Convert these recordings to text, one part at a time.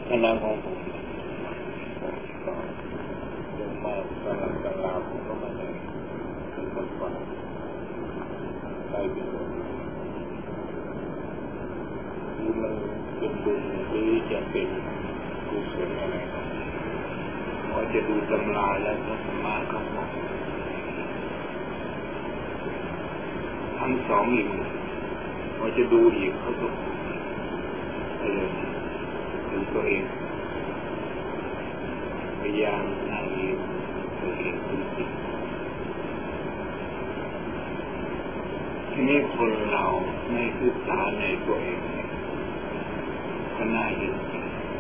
คณะของผมก็ลงมาตลาดผมก็มาได้เป็นคนฟังได้เป็นที่มันเป็นบุญหรือจะเป็นกุศลอะไรก็พอจะดูตำราแล้วก็สามารถเข้าบอกทั้งสองอีกพอจะดูอีกเขาก็เลยถึงตัวเองพยายามนั่งยิ้มตัวเองจริงๆทีนี้คนเราไม่ศึกษาในตัวเองก็น่าเห็นใจ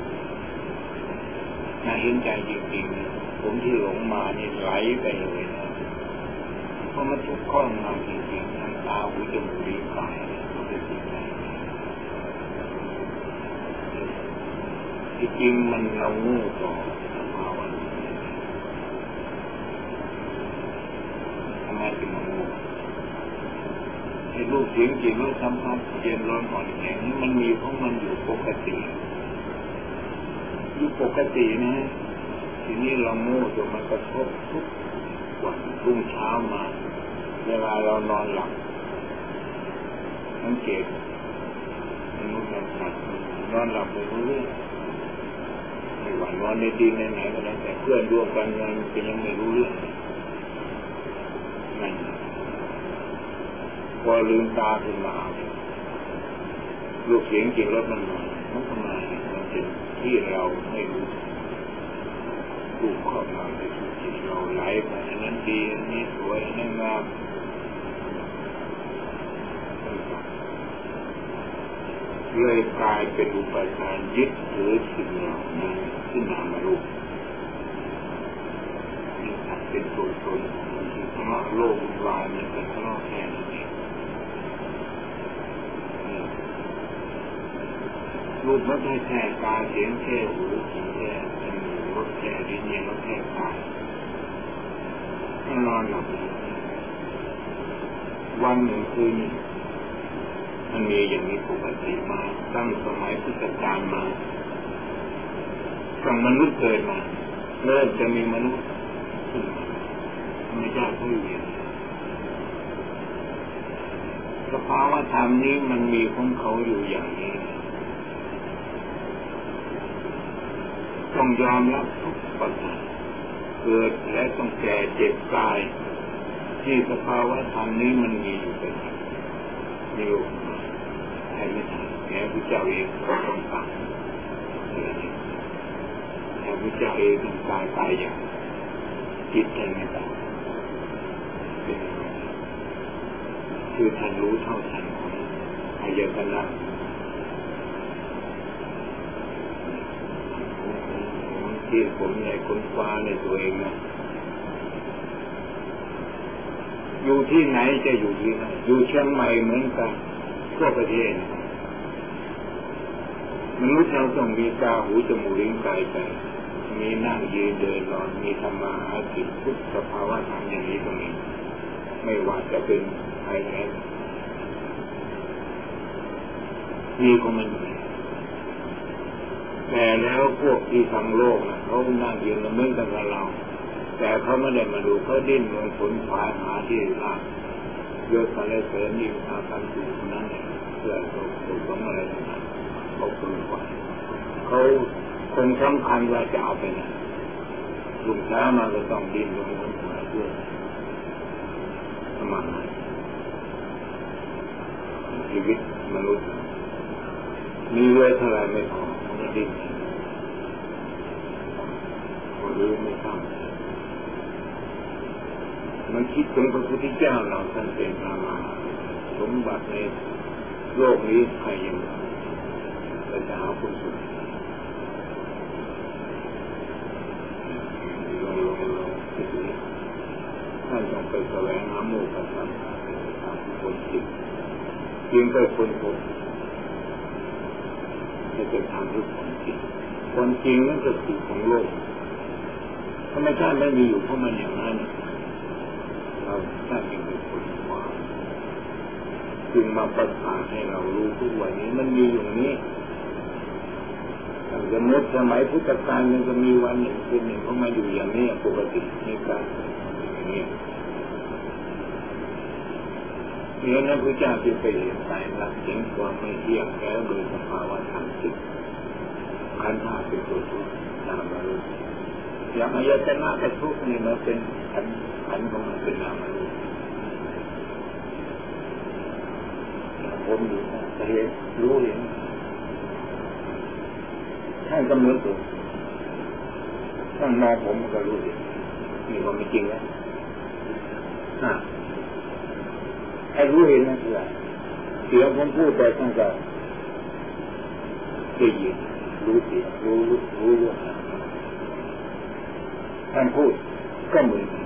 จริงๆผมที่หลงมานี่ไหลไปเลยนะเพราะมันทุกข้องเราจริงๆทั้งตาหูจมูกลิ้นกายมันเป็นสิ่งใดที่จริงมันเราโง่ต่อสภาวะทำไมถึงโง่ไอ้รูปเสียงกลิ่นรสสัมผัสเย็นร้อนอ่อนแข็งมันมีเพราะมันอยู่ปกติอยู่ปกตินะทีนี้เราโง่จนมันกระทบทุกวันรุ่งเช้ามาเวลาเรานอนหลับสังเกตมนุษย์สัตว์นอนหลับไม่รู้เรื่องไม่หวั่นนอนในดีในไหนก็แล้วแต่เพื่อนร่วมกันนอนก็ยังไม่รู้เรื่องนั่นพอลืมตาขึ้นมาลูกเสียงกลิ่นรสมันทำไมมันเป็นที่เราไม่รู้ถูกครอบงำไปสู่จิตเราไหลไปอันนั้นดีอันนี้สวยอันนั้นงามเลยกลายเป็นอุปทานยึดถือสิ่งเหล่านั้นขึ้นมารูปนี่เป็นตัวตนของมันที่ธรรมะโลกวายมันเป็นธรรมะแค่นี้รูปมันแค่ตาเสียงแค่หูเสียงแค่จมูกรสแค่ลิ้นเย็นรสแค่กายมันนอนหลับวันหนึ่งคืนมันมีอย่างนี้ปกติมาตั้งสมัยพุทธกาลมาตั้งมนุษย์เกิดมาเริ่มจะมีมนุษย์ขึ้นมาไม่ยากเท่าไหร่สภาวะธรรมนี้มันมีของเขาอยู่อย่างนี้ต้องยอมรับทุกปัจจัยเกิดและต้องแก่เจ็บตายที่สภาวะธรรมนี้มันมีอยู่เป็นมีอยู่ใครไม่ได้แค่พระเจ้าเองก็ต้องตายแค่พระเจ้าเองต้องตายอย่างจิตใจไม่ตายคือท่านรู้เท่าทันของอายตนะที่ผมในคนฟ้าในตัวเองนะอยู่ที่ไหนจะอยู่ที่ไหนอยู่เชียงใหม่เหมือนกันทั่วประเทศมนุษย์เราต้องมีตาหูจมูกลิ้นกายใจมีนั่งยืนเดินนอนมีธรรมะหากินทุกสภาวะธรรมอย่างนี้ตรงนี้ไม่ว่าจะเป็นใครแค่มีของมันแต่แล้วพวกที่ทางโลกนะเขานั่งยืนเหมือนกันกับเราแต่เขาไม่ได้มาดูเขาดิ้นรนขนขวายหาที่ลาบเยอะอะไรเสริมยิ่งอาการดูนั้นเนี่ยเพื่อตัวของอะไรต่างๆเขาคนขวายเขาคงสำคัญว่าจะเอาไปไหนลุงช้ามาก็ต้องดิ้นรนขนขวายเพื่อสมัครชีวิตมนุษย์มีเวทอะไรไม่พอมันดิ้นคนรู้ไม่ทำมันคิดถึงพระพุทธเจ้าเราท่านเป็นพระมหาสมบัติในโลกนี้ใครยังจะหาผู้สุดลงท่านต้องไปแสวงหาโมกข์ธรรมตามคนจริงจึงได้คนพบจะเป็นทางรู้ความจริงความจริงนั่นคือสิ่งของโลกธรรมชาติไม่มีอยู่เพราะมันอย่างนั้นเราถ้าเป็นคนว่าจึงมาประกาศให้เรารู้ทุกวันนี้มันมีอย่างนี้ทำโดสมมติสมัยพุทธกาลมันจะมีวันหนึ่งคืนหนึ่งเขามาอยู่อย่างนี้ปกติในการอย่างนี้เนี่ยนะพระเจ้าจึงไปเห็นสายหลักเห็นความไม่เที่ยงแล้วโดยสภาวะธรรมจิตขันธ์ห้าเป็นตัวทุกข์นามรูปอย่างอายตนะกับทุกข์นี่มันเป็นขันธ์ของมันเป็นนามรูปผมอยู่เห็นรู้เห็นท่านก็เหมือนตัวท่านมองผมก็รู้เห็นนี่ความจริงแล้วไอ้รู้เห็นนั่นคืออะไรเสียงผมพูดแต่ท่านก็ได้ยินรู้เสียงรู้เรื่องท่านพูดก็เหมือน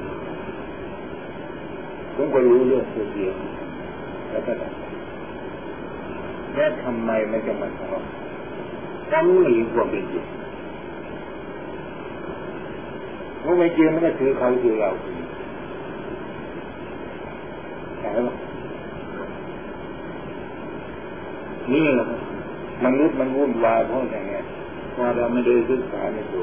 ผมก็รู้เรื่องเสียงแล้วก็ดับแล้วทำไมมันจะมาทะเลาะต้องรู้เห็นความเป็นจริงเพราะไม่จริงมันก็คือเขาคือเราใช่ไหมนี่แหละมนุษย์มันวุ่นวายเพราะอย่างเงี้ยพอเราไม่ได้ศึกษาในตัว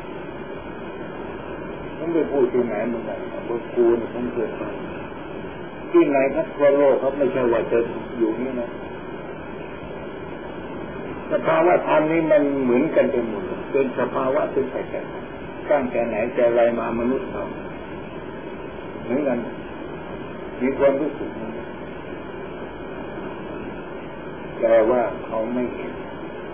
ผมไปพูดที่ไหนมันได้บอกกูเนี่ยผมเกิดมาที่ไหนครับทั่วโลกครับไม่ใช่ว่าจะอยู่นี่นะสภาวะธรรมนี้มันเหมือนกันไปหมดเป็นสภาวะเป็นไปแต่ตั้งแต่ไหนแต่ไรมามนุษย์เราเหมือนกันมีความรู้สึกแต่ว่าเขาไม่เห็น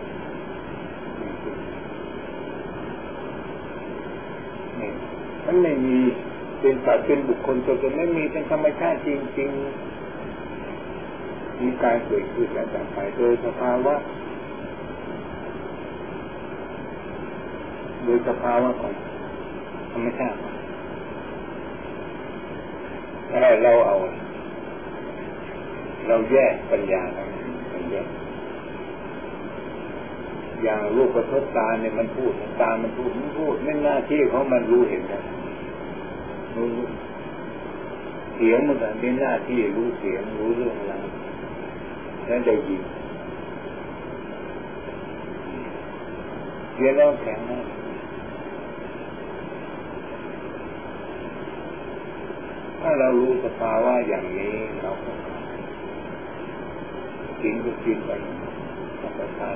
มันไม่มีเป็นสัตว์เป็นบุคคลตัวตนไม่มีเป็นธรรมชาติจริงๆมีการเกิดขึ้นและดับไปโดยสภาวะของธรรมชาติถ้าเราแยกปัญญามันแยกอย่างรูปกระทบตาเนี่ยมันพูดตามันพูดไม่หน้าที่ของมันรู้เห็นนะเสียงมันก็เป็นหน้าที่รู้เสียงรู้เรื่องอะไรแล้วได้ยินเสียงแล้วแข็งนะถ้าเรารู้สภาวะอย่างนี้เราก็กินก็กินไปรับประทาน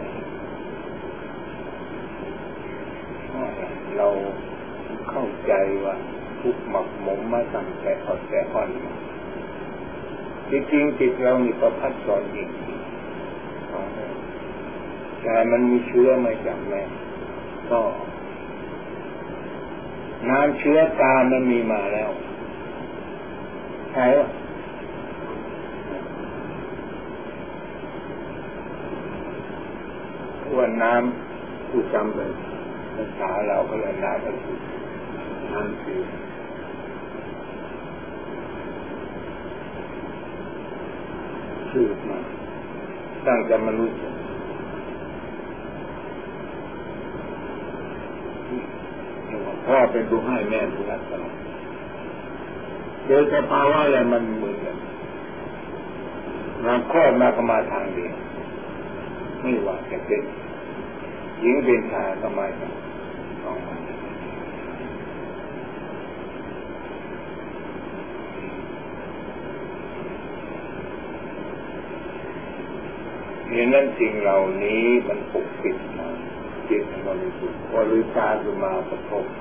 เราเข้าใจว่าทุกหมักหมมมาตั้งแต่อดแต่อ่อนจริงๆจิตเรานี่ประพัดสอนจริงแต่มันมีเชื้อมาจากแม่ก็น้ำเชื้อตามันมีมาแล้วใช่ป่ะว่าน้ำผู้จำเลยภาษาเราก็เลยน้ำคือน้ำคือชื่อมาตั้งแต่มนุษย์พ่อเป็นผู้ให้แม่ผู้รับตลอดโดยสภาวะอะไรมันเหมือนกันเราคลอดมาก็มาทางเดียวไม่ว่าจะเป็นหญิงเป็นชายก็มาจากสองคนดังนั้นสิ่งเหล่านี้มันปกปิดมาจิตมันบริสุทธิ์พอลืมตาขึ้นมากระทบ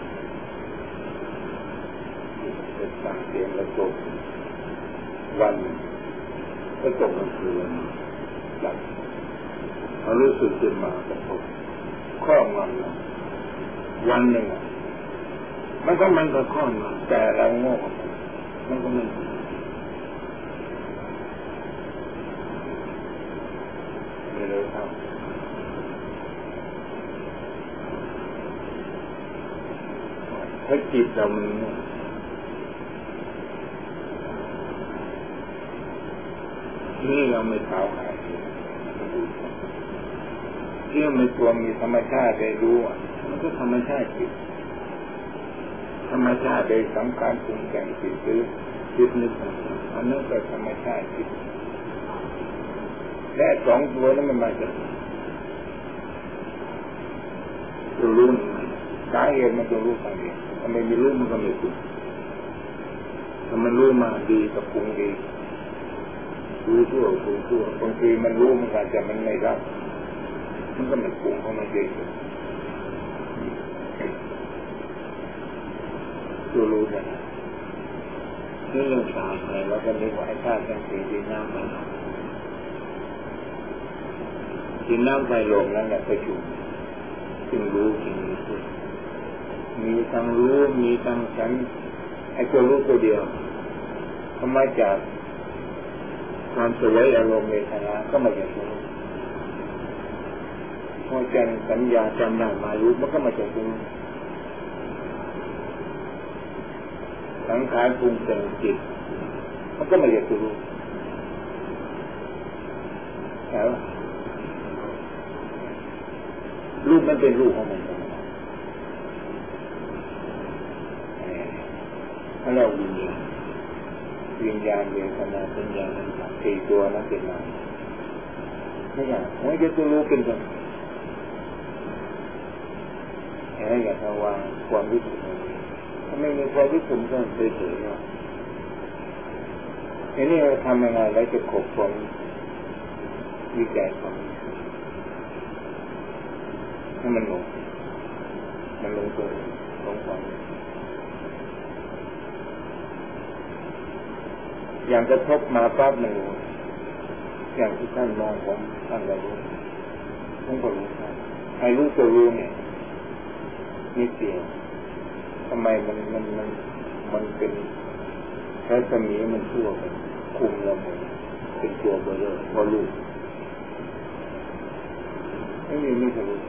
เป็นต่างเสียงกระทบวันก็ตกกลางคืนหลับเรารู้สึกขึ้นมากระทบครอบงำเราวันหนึ่งมันก็ครอบงำแต่เราโง่มันก็ไม่เลยครับถ้าจิตเรานี่เราไม่เท้าหายที่มันตัวมีธรรมชาติได้รู้มันก็ธรรมชาติจิตธรรมชาติได้สังขารปรุงแต่งจิตหรือจิตนึกอันนั้นก็ธรรมชาติจิตและสองตัวนั้นมันมาจากตัวรู้มันสาเหตุมันตัวรู้สาเหตุถ้าไม่รู้มันก็ไม่ถูกถ้ามันรู้มาดีกับปรุงดีรู้ชั่วปรุงชั่วบางทีมันรู้มันอาจจะมันไม่รับมันก็ไม่ปรุงเขาไม่เยอะตัวรู้เนี่ยเรื่องสามอะไรแล้วก็นึกว่าไอ้ธาตุทั้งสี่ดินน้ำไฟลมดินน้ำไฟลมนั่นแหละประชุมจึงรู้จึงมีทั้งรู้มีทั้งฉันไอ้ตัวรู้ตัวเดียวทำไมจากความสวยอารมณ์เวทนาก็มาจากรู้พอใจสัญญาจำได้มารู้มันก็มาจากรู้สังขารปรุงแต่งจิตมันก็มาจากรู้แล้วรูปมันเป็นรูปของมันถ้าเราวิญญาณเวทนาสัญญาสังขารสี่ตัวนั้นเป็นนามไม่ใช่ไม่ใช่ตัวรู้เป็นตัวอะไรอย่างระวังความรู้สึกถ้าไม่มีความรู้สึกก็เฉยๆเนาะทีนี้เราทำยังไงแล้วจะขบความวิจัยความให้มันลงตัวลงความอย่างกระทบมาปั๊บมันรู้อย่างที่ท่านมองผมท่านก็รู้ผมก็รู้ให้รู้ตัวรู้เนี่ยนิดเดียวทำไมมันเป็นแค่สมีมันชั่วไปคุมเราหมดเป็นตัวเบลอพอรู้ไม่ทะลุ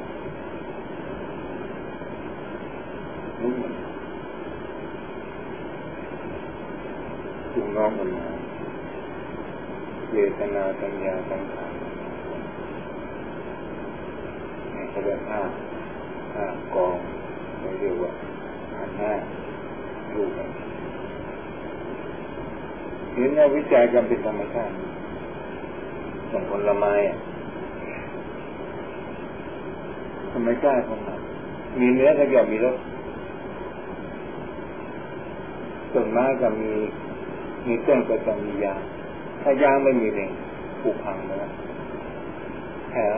ถึงน้องมันมาเวทนาสัญญาสังขารนี่เขาเรียกห้ากองเราเรียกว่าห้ารูปเห็นว่าวิจัยกันเป็นธรรมชาติอย่างผลไม้ธรรมชาติของมันมีเนื้อก็ย่อมมีรสต้นไม้ก็มีต้นก็จะมียางถ้ายางไม่มีเองผุพังแล้วแผล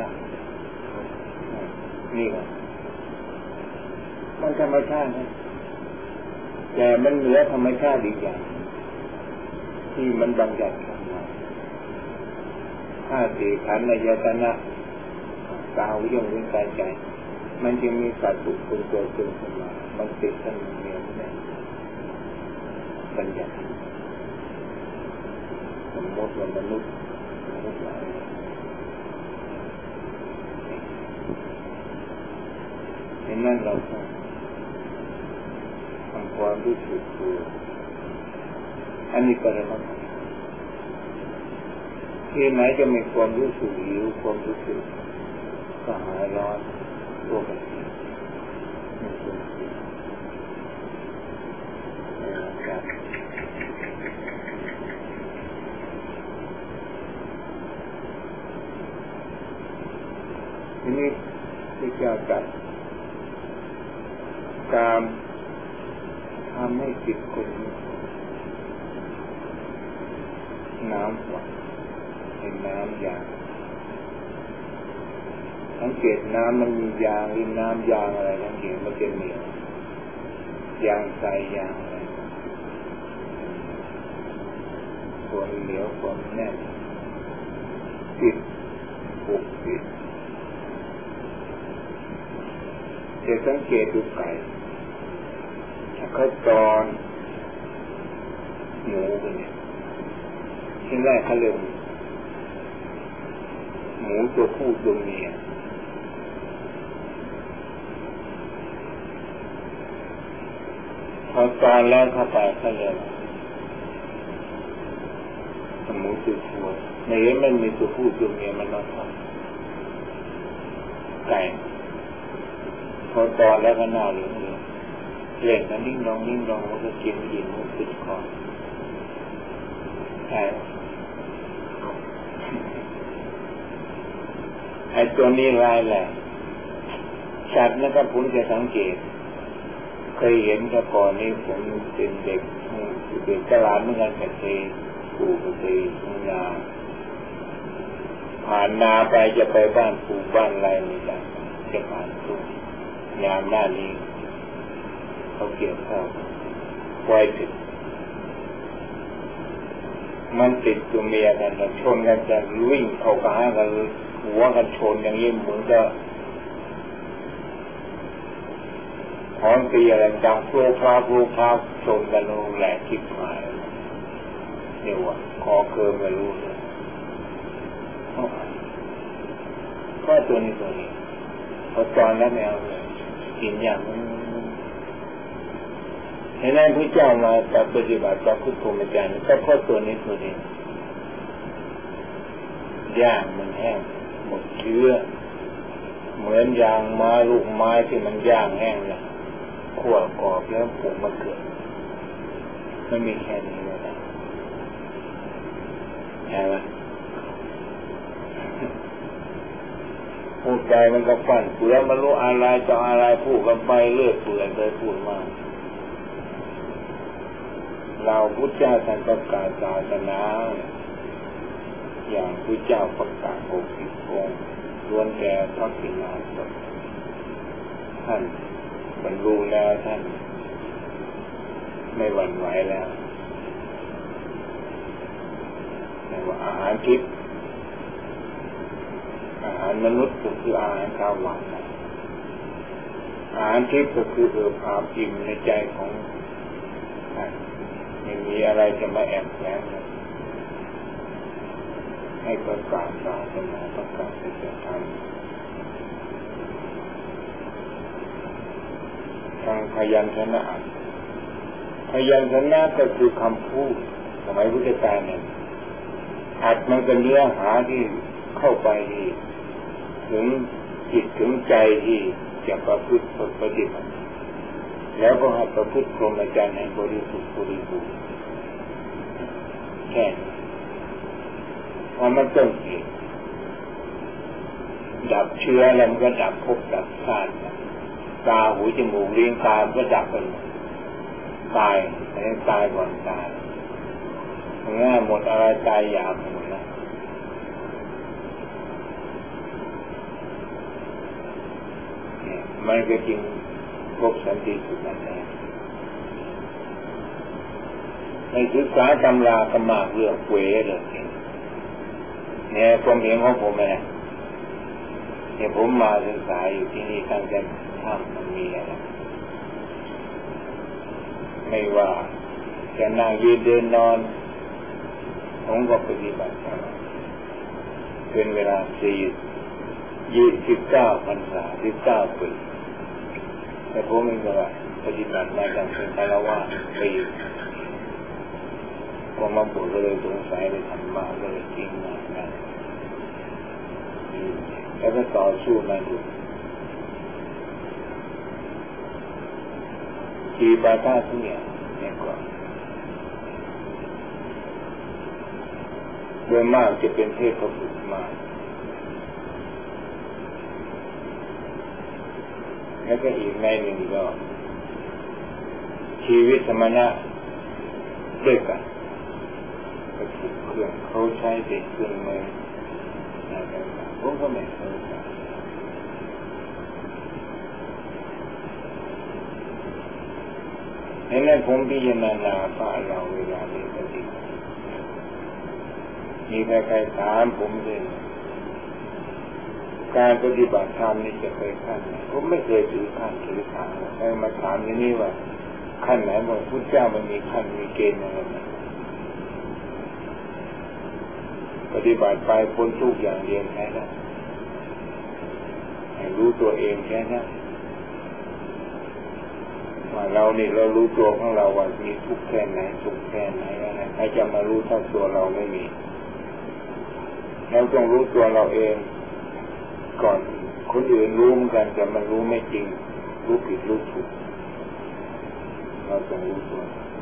นี่ก็มันธรรมชาตินะแต่มันเหนือธรรมชาติอีกอย่างที่มันบัญญัติขึ้นมาห้าสี่ขันธ์อายตนะกาววิญญาณวิญญาณใจมันจึงมีสัตว์บุคคลตัวตนขึ้นมามันติดกันเหนียวแน่นบัญญัติสมมติว่ามนุษย์หลายในนั้นเราต้องทำความรู้สึกตัวอันนี้ก็เลยนะที่ไหนจะมีความรู้สึกหิวความรู้สึกกระหายร้อนตัวกันทีนี้ที่จะจัดการทำให้จิตคนน้ำหวานเป็นน้ำยางสังเกตน้ำมันมียางหรือน้ำยางอะไรสังเกตมันจะเหนียวยางใสยางอะไรความเหนียวความแน่นติดปุกติดจะสังเกตดูไก่ถ้าเขาตอนหมูเนี่ยที่แรกเขาเรียกหมูตัวผู้ตัวเมียพอตอนแล้วเข้าไปเขาเรียกหมูตัวผู้ในเรื่องมันมีตัวผู้ตัวเมียมันมาทำไก่พอตอนแล้วก็หน้าเหลืองเล่นกันนิ่งลองมันก็กินมันติดคอใช่ไอ้ตัวนี้ร้ายแหละสัตว์นะครับผมจะสังเกตเคยเห็นแต่ก่อนนี้ผมเป็นเด็กตลาดเหมือนกันแต่เคยปู่ก็เคยทุ่งนาผ่านนาไปจะไปบ้านปู่บ้านอะไรนี่จ้ะจะผ่านทุ่งยามหน้านี้เขาเกี่ยวข้าวปล่อยติดมันติดตัวเมียกันชนกันจะวิ่งเข้าหากันหัวกันชนอย่างนี้เหมือนกับถอนตีอะไรดังโผล่พาชนกันลงแหลกคิดมาเนี่ยว่าคอเคิร์มไม่รู้เลยก็ตัวนี้พอตอนแล้วแมวกินอย่างนั้นเห็นไหมพระเจ้ามาปฏิบัติพระพุทธพรหมจรรย์ก็เพราะตัวนี้ย่างมันแห้งหมดเชื้อเหมือนยางไม้ลูกไม้ที่มันย่างแห้งเลยขั่วกรอบแล้วผงมันเกิดไม่มีแค่นี้เลยนะใช่ไหมพูดใจมันก็ฟันเปลือกมันรู้อะไรจะอะไรพูดกันไปเลือดเปื่อยเลยพูดมากเราพุทธเจ้าท่านประกาศศาสนาอย่างพุทธเจ้าประกาศ60 องค์ล้วนแต่พระกิณาสพท่านบรรลุแล้วท่านไม่หวั่นไหวแล้วแต่ว่าอาหารทิพย์อาหารมนุษย์ก็คืออาหารข้าวหวานอาหารทิพย์ก็คือความอิ่มในใจของท่านไม่มีอะไรจะมาแอบแฝงให้ประกาศศาสนาประกาศสัจธรรมทางพยัญชนะก็คือคำพูดสมัยพุทธกาลเนี่ยอัดมันเป็นเนื้อหาที่เข้าไปถึงจิตถึงใจที่จะประพฤติปฏิบัติแล้วก็ให้ประพฤติพรหมจรรย์ให้บริสุทธิ์บริบูรณ์แค่พอมันต้องเหตุดับเชื้อแล้วมันก็ดับภพดับชาติตาหูจมูกลิ้นกายมันก็ดับไปตายไม่ตายก่อนตายง่ายหมดอะไรตายหยาบหมดนะมันก็จริงพบสันติสุขนั่นแหละในศึกษาตำราก็มากเรื่องเวเลยเนี่ยความเห็นของผมเนี่ยผมมาศึกษาอยู่ที่นี่ตั้งแต่ถ้ำมันมีอะไรไม่ว่าจะนั่งยืนเดินนอนผมก็ปฏิบัติเป็นเวลา29 พรรษา19 ปีแต่ผมไม่เคยปฏิบัติมาตั้งแต่คารวะปีพอมาบวชก็เลยสงสัยเลยทำมาเลยจริงมากนะแล้วก็ต่อสู้มาอยู่กีบาท่าทุกอย่างเนี่ยก็โดยมากจะเป็นเทพบุตรมาแล้วก็อีกในหนึ่งก็ชีวิตสมณะด้วยกันก็ถูกเครื่องเขาใช้เด็กเครื่องมืออะไรต่างๆผมก็ไม่เคยเห็นไหมผมพิจารณาพระเราเวลานี้ปฏิบัติมีใครๆถามผมเลยการปฏิบัติธรรมนี่จะเคยขั้นไหนผมไม่เคยถือขั้นถือทางใครมาถามอย่างนี้ว่าขั้นไหนบอกพุทธเจ้ามันมีขั้นมีเกณฑ์อะไรไหมปฏิบัติไปพ้นทุกอย่างเดียวแค่นั้นให้รู้ตัวเองแค่นั้นว่าเรานี่เรารู้ตัวของเราว่ามีทุกข์แค่ไหนสุขแค่ไหนอะไรใครจะมารู้เท่าตัวเราไม่มีเราต้องรู้ตัวเราเองก่อนคนอื่นรู้เหมือนกันแต่มันรู้ไม่จริงรู้ผิดรู้ถูกเราต้องรู้ตัว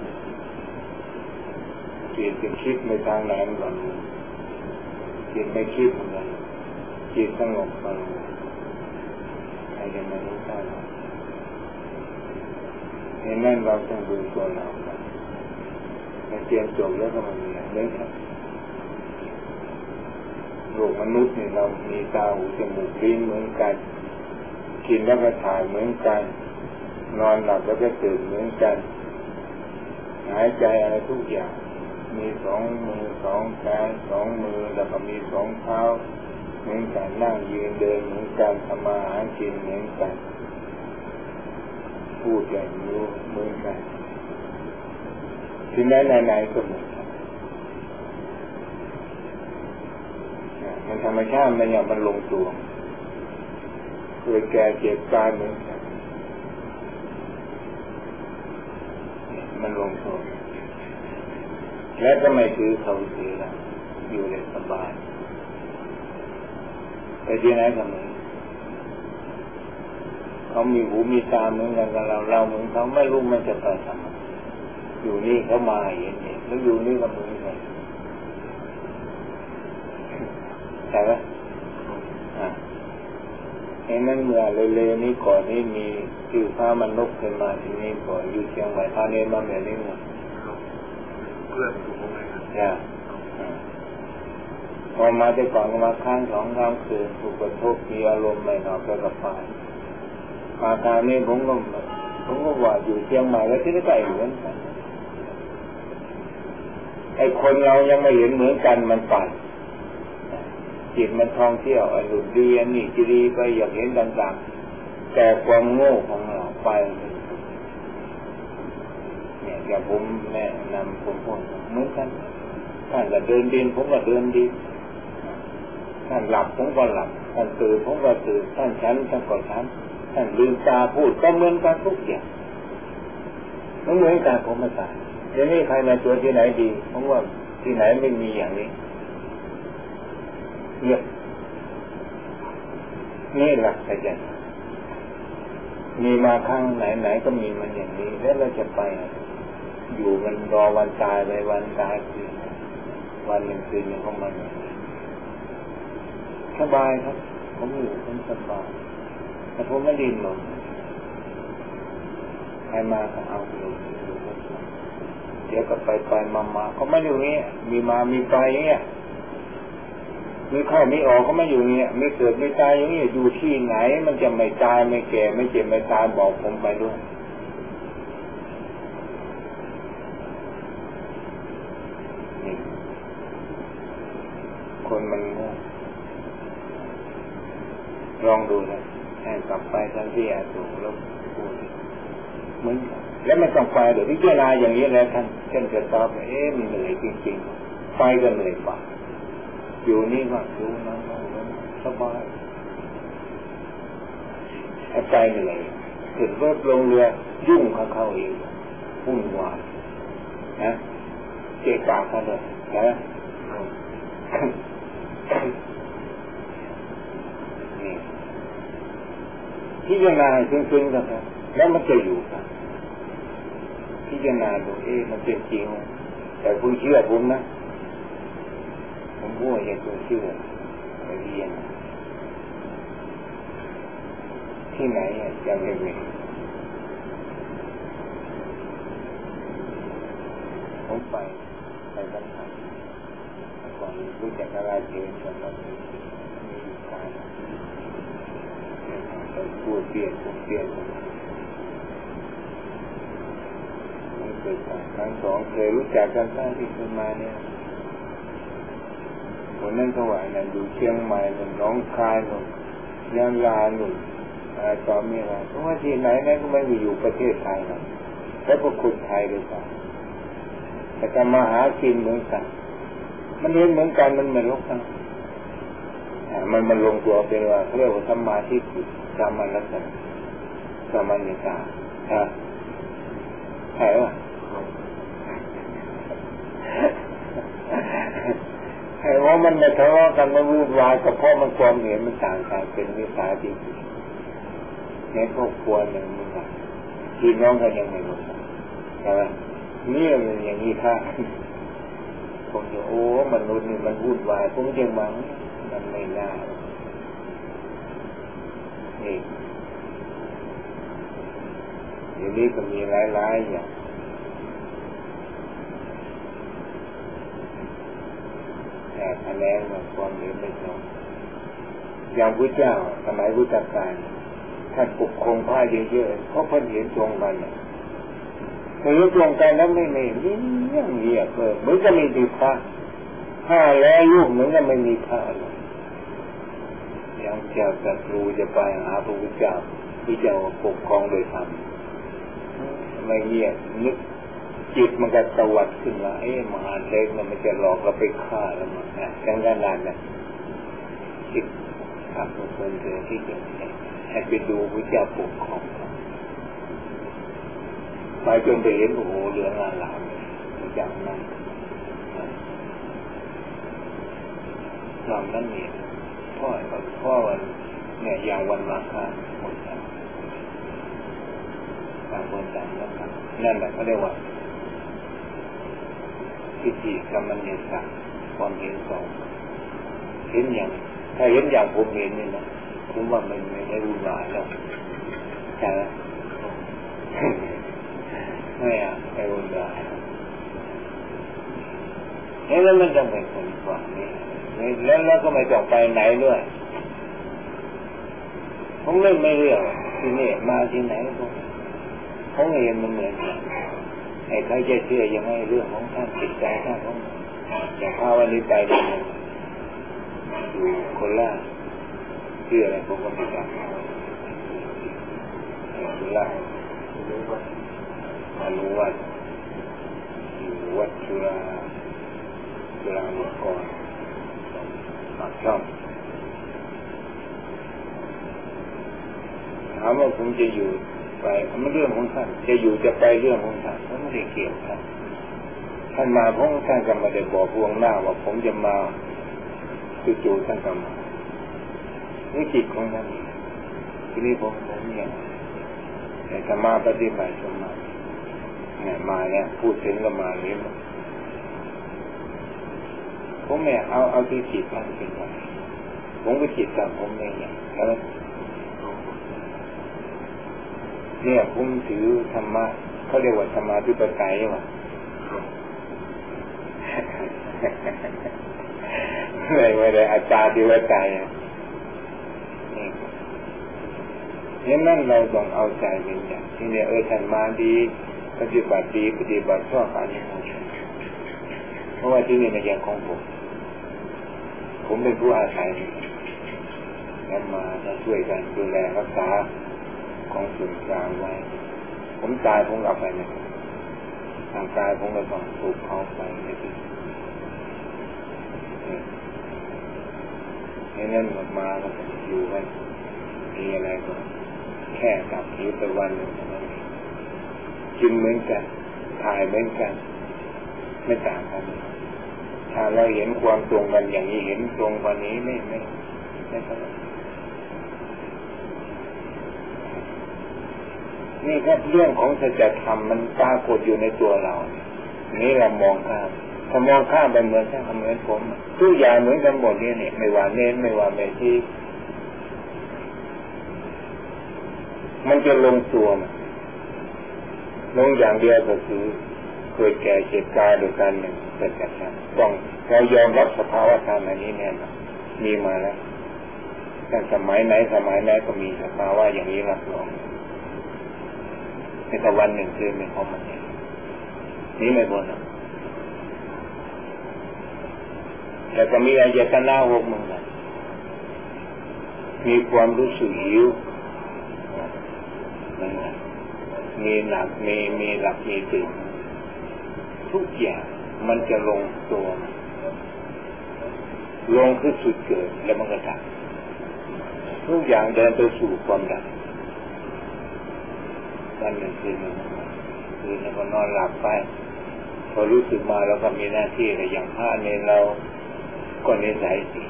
จิตจะคิดในทางไหนมันก่อนจิตไม่คิดเหมือนกันจิตสงบมันให้จะไม่รู้ได้เห็นนั่นเราต้องดูตัวเราเรียนจบแล้วก็มันมีอะไรครับโลกมนุษย์นี่เรามีตาหูจมูกลิ้นเหมือนกันกินแล้วก็ถ่ายเหมือนกันนอนหลับแล้วก็ตื่นเหมือนกันหายใจอะไรทุกอย่างมีสองมือสองแขนสองมือแล้วก็มีสองเท้าเหมือนกันนั่งยืนเดินเหมือนกันทำมาหากินเหมือนกันพูดอย่างนี้เหมือนกันที่ไหนๆก็เหมือนกันมันธรรมชาติมันอย่างมันลงตัวเคยแก่เจ็บตายเหมือนกันมันลงตัวและก็ไม่ถือเขาเสียแล้วอยู่ได้สบายแต่ที่ไหนก็เหมือนเขามีหูมีตาเหมือนกันกับเราเหมือนเขาไม่รู้มันจะไปทำไมอยู่นี่เขามาเห็นเนี่ยแล้วอยู่นี่ก็เหมือนกันใช่ไหมเห็นนั้นเมื่อเร็วๆนี้ก่อนนี้มีชื่อพระมนุษย์ขึ้นมาที่นี่ก่อนอยู่เชียงใหม่พาเนรมาแบบนี้หมดเพื่อนถูกไหมครับพอมาแต่ก่อนก็มาข้างสองข้างคืนถูกกระทบมีอารมณ์ไม่หนอกก็ไปมาคราวนี้ผมก็ว่าอยู่เชียงใหม่แล้วที่ได้ไปเหมือนกันไอ้คนเรายังไม่เห็นเหมือนกันมันไปจิตมันท่องเที่ยวไอ้หลุดดีอันนี้จะดีไปอยากเห็นต่างๆแต่ความโง่ของเราไปเนี่ยอย่างผมแนะนำผมพูดเหมือนกันท่านก็เดินดินผมก็เดินดินท่านหลับผมก็หลับท่านตื่นผมก็ตื่นท่านฉันก็ฉันท่านลืมตาพูดก็เหมือนกันทุกอย่างมันเหมือนกันผมไม่ต่างเดี๋ยวนี้ใครมาตัวที่ไหนดีผมว่าที่ไหนไม่มีอย่างนี้เนี่ยนี่หลักอาจารย์มีมาข้างไหนก็มีมันอย่างนี้แล้วเราจะไปอยู่มันรอวันตายไปวันตายคืนวันหนึ่งคืนหนึ่งของมันสบายครับผมอยู่ผมสบายแต่ผมไม่ดิ้นรนใครมาก็เอาเลยเดี๋ยวก็ไปมาเขาไม่อยู่นี่มีมามีไปอย่างเงี้ยมีเข้ามีออกก็ไม่อยู่เนี่ยไม่เกิดไม่ตายอย่างนี้อยู่ที่ไหนมันจะไม่ตายไม่แก่ไม่เจ็บไม่ตายบอกผมไปด้วยนี่คนมันลองดูนะให้กลับไปทันที่อาสูแล้วพูดเหมือนแล้วไม่ต้องไปเดี๋ยวพิจารณาอย่างนี้แล้วท่านเช่นจะตอบมันเหนื่อยจริงๆไปก็เหนื่อยกว่าอยู่นี่ก็ดูนั่งสบายใจเหนื่อยขึ้นรถลงเรือยุ่งเข้าเองวุ่นวายนะเกะกะเขาเลยนะนี่พิจารณาซึ้งๆนะครับแล้วมันจะอยู่ครับพิจารณาดูมันเป็นจริงแต่คุณเชื่อผมนะผมพูดอย่างคุณเชื่อไปเรียนที่ไหนยังไม่มีผมไปบรรทัดก่อนรู้จักอะไรเองสำหรับมีการพูดเปลี่ยนมันเกิดครั้งสองเคยรู้จักกันตั้งที่ขึ้นมาเนี่ยคนนั้นเขาว่านั่นอยู่เชียงใหม่หนุนน้องคายหนุนยะลาหนุนอะไรต่อมีอะไรเพราะว่าที่ไหนนั่นก็ไม่อยู่ประเทศไทยหรอกแล้วก็คนไทยเลยครับแต่การมาหากินเหมือนกันมันเห็นเหมือนกันมันไม่ลบกันมันลงตัวเป็นว่าเขาเรียกว่าสัมมาทิฏฐิสัมมาลักษณะสัมมาญาณใช่ไหมไอ้ว่ามันไม่ทะเลาะกันมันวุ่นวายก็เพราะมันความเห็นมันต่างกันเป็นวิสัยที่ในครอบครัวหนึ่งมันต่างพี่น้องกันยังไม่รู้ใช่ไหมนี่มันอย่างนี้ค่ะผมจะมนุษย์นี่มันวุ่นวายผมยังมันไม่น่านี่ทีนี้ก็มีหลายๆอย่างแต่คะแนนกับความเห็นไม่ตรงอย่างพระเจ้าสมัยพุทธกาลท่านปกครองผ้าเยอะๆเพราะท่านเห็นตรงกันเห็นตรงกันแล้วไม่เงียบเลยเหมือนจะไม่มีพระ500 รูปเหมือนจะไม่มีพระเลยอย่างเจ้าศัตรูจะไปหาพระพุทธเจ้าที่จะปกครองโดยธรรมไม่เงียบนึกจิตมันก็ตวัดขึ้นมามหาเล็กมันจะหลอกเราไปฆ่าแล้วมันจังกันนานนะจิตขับคนเจอที่จะให้ไปดูพระเจ้าปกครองไปจนไปเห็นโอ้โหเรื่องอะไรจากนั้นนั่นเองพ่อวันเนี่ยอย่างวันมาฆะคนต่างคนต่างนั่นแหละเขาเรียกว่าทิฏฐิกรรมนิสัยความเห็นสองเห็นอย่างถ้าเห็นอย่างผมเห็นนี่นะผมว่ามันไม่วุ่นวายแล้วใช่ไหมไม่วุ่นวายแล้วมันจะเป็นคนกว่านี้แล้วก็ไม่ต้องไปไหนด้วยผมไม่เรื่องที่นี่มาที่ไหนผมเห็นมันเหมือนกันให้ใครจะเชื่อยังไงเรื่องของท่านจิตใจท่านของอย่างข้าวันนี้ไปเดินอยู่โคราชเชื่ออะไรผมก็ไม่ทราบโคราชอนุวัตอยู่วัดจุฬาลงกรณ์ปากช่องถามว่าผมจะอยู่ไปมันเรื่องของท่านจะอยู่จะไปเรื่องของท่านมันไม่ได้เกี่ยวกันท่านมาเพราะท่านก็ไม่ได้บอกพวงหน้าว่าผมจะมาจู่ๆท่านก็มานี่จิตของท่านทีนี้ผมเนี่ยแต่ธรรมะปฏิบัติธรรมะเนี่ยมาเนี่ยพูดถึงก็มาเลยผมไม่เอาที่จิตมันเป็นไงผมก็จิตกับผมเองแล้วเนี่ยผมถือธรรมะเขาเรียกว่าธรรมะที่ประกายใช่ไหมไม่ได้อาจารย์ที่ประกายนี่นั่นเราต้องเอาใจเป็นอย่างที่เนี่ยท่านมาดีปฏิบัติดีปฏิบัติชอบอันนี้เพราะว่าที่นี่ในอย่างของผมเป็นผู้อาศัยแล้วมาช่วยกันดูแลรักษาของส่วนกลางไว้ผมตายผมกลับไปนะทางกายผมก็ต้องถูกเผาไปนี่นั่นออกมาแล้วก็อยู่กันมีอะไรก็แค่กลับผิวไปวันหนึ่งกินเหมือนกันถ่ายเหมือนกันไม่ต่างกันถ้าเราเห็นความตรงกันอย่างนี้เห็นตรงกว่านี้ไม่เท่าไหร่นี่ครับเรื่องของสัจธรรมมันปรากฏอยู่ในตัวเรานี่เรามองข้ามถ้ามองข้ามไปเหมือนแค่เหมือนผมทุกอย่างเหมือนกันหมดเนี่ยไม่ว่าเน้นไม่ว่าแม่ชีมันจะลงตัวลงอย่างเดียวก็คือเกิดแก่เจ็บตายโดยการหนึ่งเป็นสัจธรรมต้องเรายอมรับสภาวะธรรมอันนี้แน่นอนมีมาแล้วตั้งสมัยไหนก็มีสภาวะอย่างนี้รับรองในวันหนึ่งคืนเป็นของมันเองนี่ไม่พ้นแต่ก็มีอายตนะ6เหมือนกันมีความรู้สึกหิวมีหนักมีหลับมีตื่นทุกอย่างมันจะลงตัวลงคือสุดเกิดแล้วมันก็ดับทุกอย่างเดินไปสู่ความดับวันหนึ่งคืนแล้วก็นอนหลับไปพอรู้สึกมาแล้วก็มีหน้าที่อะไรอย่างผ้าเนเราก็นิสัยสิ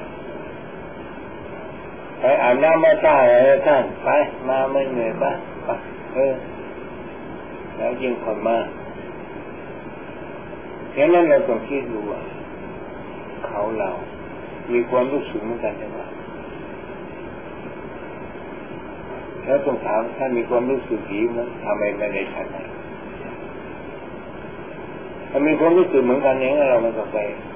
ไปอาบน้ำมาต้าอะไรท่านไปมาไม่เหนื่อยบ้างแล้วยิ่งคนมาฉะนั้นเราต้องคิดดูว่าเรามีความรู้สึกเหมือนกันใช่ไหมแล้วต้องถามท่านมีความรู้สึกดีมั้ยทำไมไม่ได้ฉันไหนถ้ามีความรู้สึกเหมือนกันอย่างนั้นเราไม่ต้องไป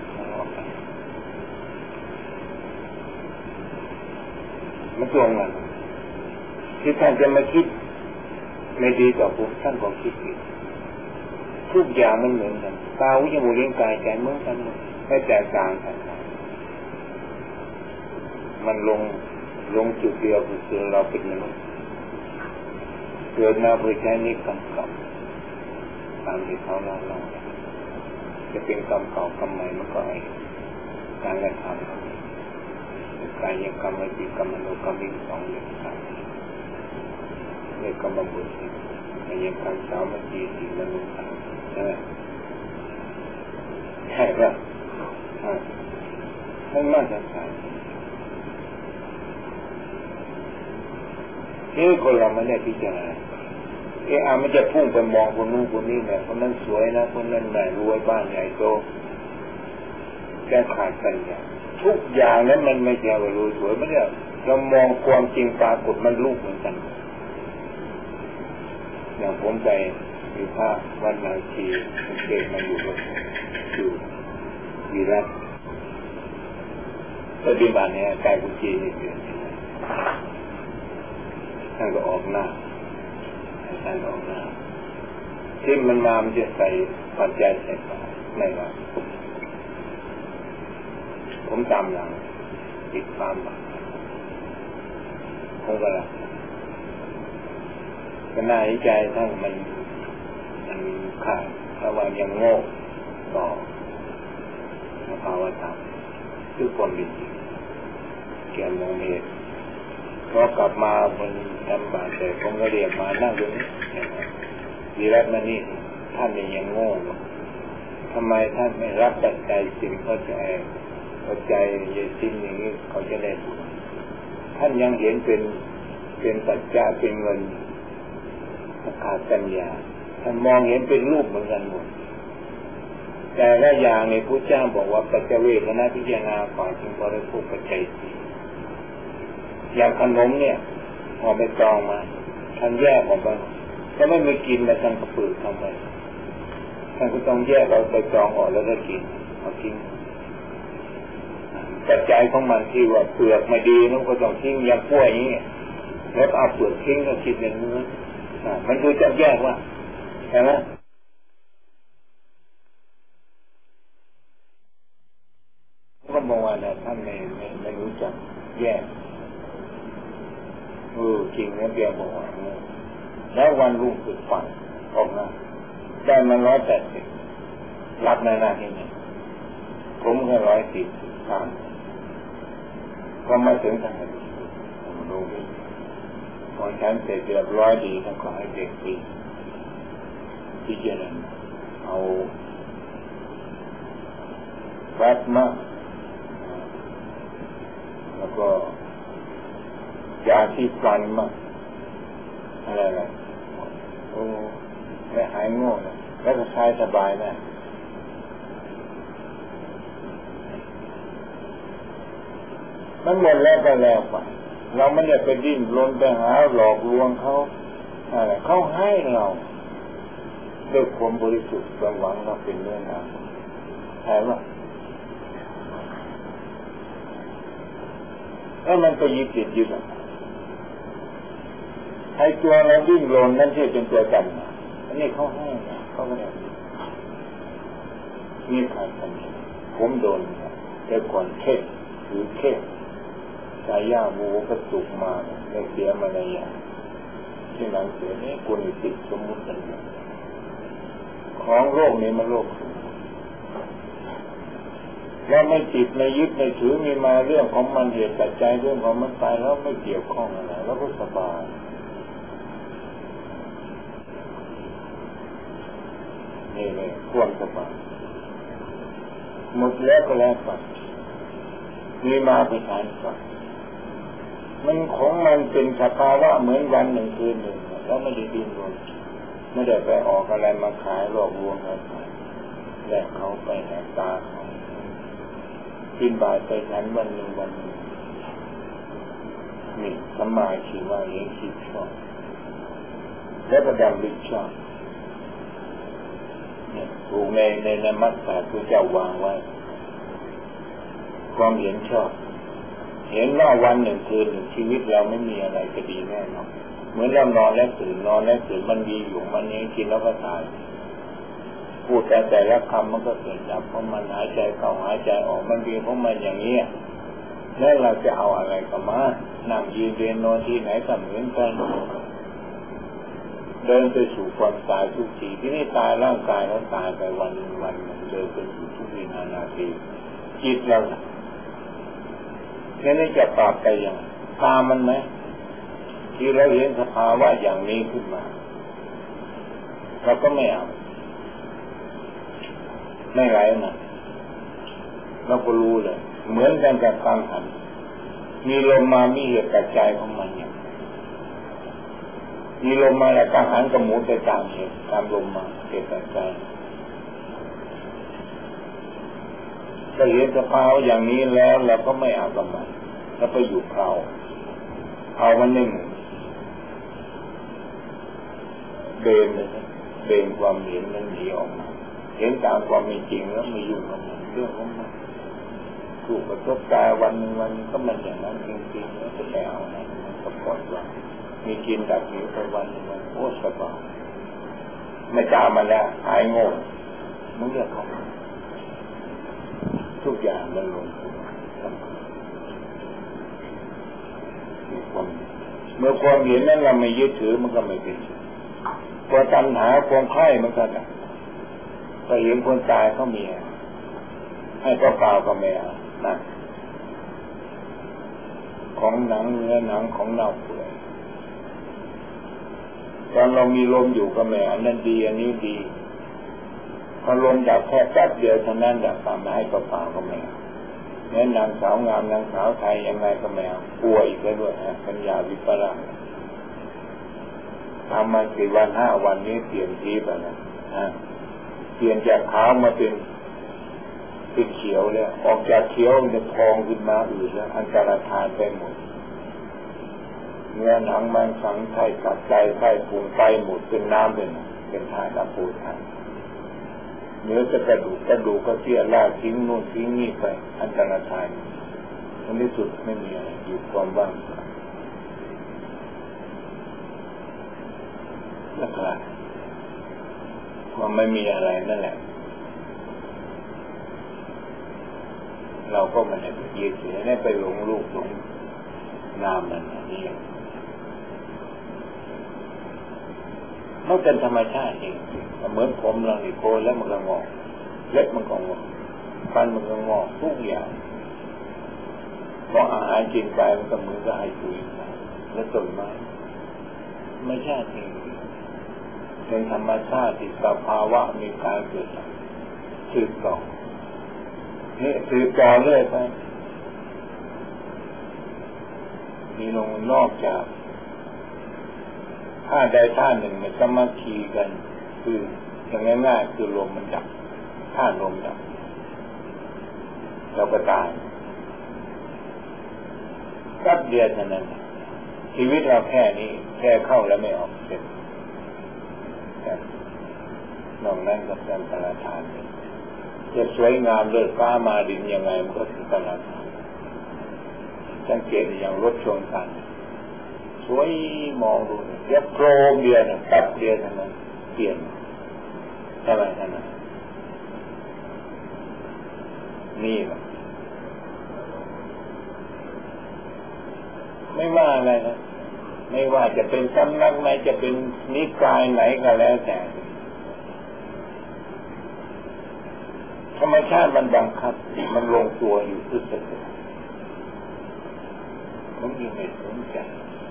มันตรงกันที่ท่านจะมาคิดไม่ดีต่อผมท่านก็คิดผิดทุกอย่างมันเหมือนกันตาหูจมูกลิ้นกายใจเหมือนกันไม่แตกต่างกันมันลงจุดเดียวคือเราเป็นมนุษย์เกิดมาเพื่อใช้นิกรรมเก่าตามที่เขาเล่าจะเป็นกรรมเก่ากรรมใหม่มันก็ไอ้การกระทำกายยังกรรมวิจิกรรมมโนกรรมอีกสองอย่างครับเรียกกรรมบุญแต่ยังกรรมสาวมันดีสีมนุษย์ใช่ไหมใช่ป่ะไม่มากจะใช่คนเราไม่ได้พิจารณามันจะพุ่งไปมองคนนู้นคนนี้เนี่ยคนนั้นสวยนะคนนั้นแม่รวยบ้านใหญ่โตแก้ขาดปัญญาทุกอย่างนั้นมันไม่ใช่ว่ารวยสวยไม่ได้เรามองความจริงปรากฏมันรูปเหมือนกันอย่างผมไปมีพระวัดนาคีเด็กมาอยู่กับอยู่วีรัตปฏิบัติเนี่ยกายกุจีนี่เกิดท่านก็ออกหน้าท่านออกหน้าที่มันมามันจะใส่ปัจจัยใส่ปากไม่ว่าผมตามหลังติดความบังผมก็ละก็น่าเห็นใจท่านมันขาดระหว่างยังโง่ต่อสภาวะธรรมทุกคนเป็นจริงเกี่ยวกับเหตุพอกลับมามันทำบาปแต่ผมก็เรียกมานั่งตรงนี้วีรัตมานี่ท่านยังโง่ทำไมท่านไม่รับปัจจัยสิ่งเข้าใจเยสิ่งอย่างนี้เขาจะได้บุญท่านยังเห็นเป็นปัจจัยเป็นเงินขาดปัญญาท่านมองเห็นเป็นรูปเหมือนกันหมดแต่ละอย่างในพุทธเจ้าบอกว่าปัจเจเวทนาพิจารณาก่อนจึงบริโภคปัจจัยอย่างขนมเนี่ยพอไปจองมาท่านแยกออกมาถ้าไม่มีกินมาท่านก็เปลือกทำไมท่านก็ต้องแยกเราไปจองออกแล้วก็กินเอาทิ้งปัจจัยของมันที่ว่าเปลือกไม่ดีนั่นก็ต้องทิ้งอย่างกล้วยนี้แล้วเอาเปลือกทิ้งก็คิดอย่างนี้มันคือจะแยกว่าใช่ไหมก็มองว่าท่านไม่รู้จักแยกจริงนะเดียวบอกว่าแล้ววันรุ่งขึ้นฝันออกมาได้มา180รับในหน้าที่นี้ผมแค่110ผ่านก็มาถึงทางนี้ดูดิพอฉันเสร็จเรียบร้อยดีท่านก็ให้เด็กปีที่จะนั้นเอาวัดมาแล้วก็ยาที่ฟันมาอะไรไม่หายโง่แล้วก็ใช้สบายนะมันหมดแล้วก็แล้วไปเราไม่ได้ไปดิ้นรนไปหาหลอกลวงเขาอะไรเขาให้เราด้วยความบริสุทธิ์หวังเราเป็นเนื้อนาใช่ไหมแล้วมันก็ยึดติดยึดให้ตัวเราดิ้นรนนั่นที่เป็นตัวจำอันนี้เขาให้เขาไม่ได้นี่ขาดกันผมโดนแต่ก่อนเทศหรือเทศสายย่ามูกระตุกมาในเสียมาในอย่างที่หลังเสียนี้กุญติดสมมุติของโลกนี้มันโลกแล้วไม่จิตไม่ยึดไม่ถือมีมาเรื่องของมันเหตุปัจจัยเรื่องของมันตายแล้วไม่เกี่ยวข้องอะไรแล้วก็สบายนี่เลยควรสบายหมดแล้วก็แล้วไปมีมาไปทานก่อนมันของมันเป็นสภาวะเหมือนวันหนึ่งคืนหนึ่งแล้วไม่ได้ดิ้นรนไม่ได้ไปออกอะไรมาขายหลอกลวงกันแลกเขาไปแหกตาเขากินบาทไปนั้นวันหนึ่งนี่สัมมาชีวะเห็นผิดชอบแล้วก็ดำริชอบเนี่ยถูกในมรรคแปดพระเจ้าวางไว้ความเห็นชอบเห็นว่าวันหนึ่งคืนหนึ่งชีวิตเราไม่มีอะไรจะดีแน่นอนเหมือนเรานอนแล้วตื่นนอนแล้วตื่นมันดีอยู่มันนี้กินแล้วก็ตายพูดแต่ละคำมันก็เกิดดับเพราะมันหายใจเข้าหายใจออกมันดีเพราะมันอย่างนี้แล้วเราจะเอาอะไรกับมานั่งยืนเดินนอนที่ไหนก็เหมือนกันเดินไปสู่ความตายทุกทีที่นี่ตายร่างกายแล้วตายไปวันหนึ่งเดินไปสู่ทุกวินาทีจิตเราแค่นี้จะปรับไปอย่างตามมันไหมที่เราเห็นสภาวะอย่างนี้ขึ้นมาเราก็ไม่เอาไม่ไหลนะเราก็รู้เลยเหมือนกันกับกังหันมีลมมามีเหตุปัจจัยของมันอย่างมีลมมาแล้วกังหันก็หมุนไปตามเหตุตามลมมาเหตุปัจจัยถ้าเห็นสภาวะอย่างนี้แล้วเราก็ไม่เอากับมันแล้วไปอยู่เอามันหนึ่งเดินความเห็นมันหนีออกมาเห็นตามความเป็นจริงแล้วไม่ยุ่งกับมันเรื่องของมันถูกกระทบกายวันก็มันอย่างนั้นจริงๆแล้วจะไปเอานะมันก็ปล่อยว่ามีกินดับหิวไปวันโอ้สบายไม่ตามมันแล้วหายโง่มันเลือกเขาทุกอย่างมันลงเมื่อความเห็นนั้นเราไม่ยึดถือมันก็ไม่เป็นพอตัณหาความใคร่มันก็ดับก็เห็นคนตายเขามีให้เปล่าก็ไม่เอานะของหนังเนื้อหนังของเน่าเปื่อยตอนเรามีลมอยู่ก็ไม่เอานั่นดีอันนี้ดีพอลมดับแค่แป๊บเดียวเท่านั้นดับตามมาให้เปล่าก็ไม่เอาแม้นางสาวงามนางสาวไทยยังไงก็ไม่เอาป่วยอีกแล้วด้วยปัญญาวิปลาสทำมา4 วัน 5 วันนี้เปลี่ยนทีไปนะเปลี่ยนจากขาวมาเป็นเขียวแล้วออกจากเขียวมันจะทองขึ้นมาอื่นแล้วอันตรธานไปหมดเนื้อหนังมันสังไส้ตับไตไส้พุงไปหมดเป็นน้ำเป็นธาตุอาโปธาเนื้อจะกระดูกก็เสียล่าทิ้งโน่นทิ้งนี่ไปอันตรธานในที่สุดไม่มีอะไรอยู่ความว่างนะครับมันไม่มีอะไรนั่นแหละเราก็มันจะยึดถือได้ไปหลงรูปหลงนามมันนี่มันเป็นธรรมชาติเองเหมือนผมเราโกนแล้วมันก็งอกเล็บมันก็งอกฟันมันก็งอกทุกอย่างพออาหารกินไปมันก็เหมือนกับให้ปุ๋ยแล้วต้นไม้ไม่ใช่จริงเป็นธรรมชาติที่สภาวะมีการเกิดสืบต่อนี่สืบต่อเรื่อยไปมีลงนอกจากท่าใดท่าหนึ่งมันสามัคคีกันคืออย่างง่ายๆคือลมมันดับท่าลมดับเราก็ตายแป๊บเดียวเท่านั้นชีวิตเราแค่นี้แค่เข้าแล้วไม่ออกเสร็จนอกนั้นก็เป็นตลาดทานจะสวยงามเลิศฟ้ามาดินยังไงมันก็ถึงตลาดทานสังเกตอย่างรถชนกันสวยมองดูเรียบโครมเดียวนะแป๊บเดียวเท่านั้นเปลี่ยนอะไรเท่านั้นนี่แหละไม่ว่าอะไรนะไม่ว่าจะเป็นสำนักไหนจะเป็นนิกายไหนก็แล้วแต่ธรรมชาติมันบังคับมันลงตัวอยู่ทุกสิ่งผมยังไม่สนใจ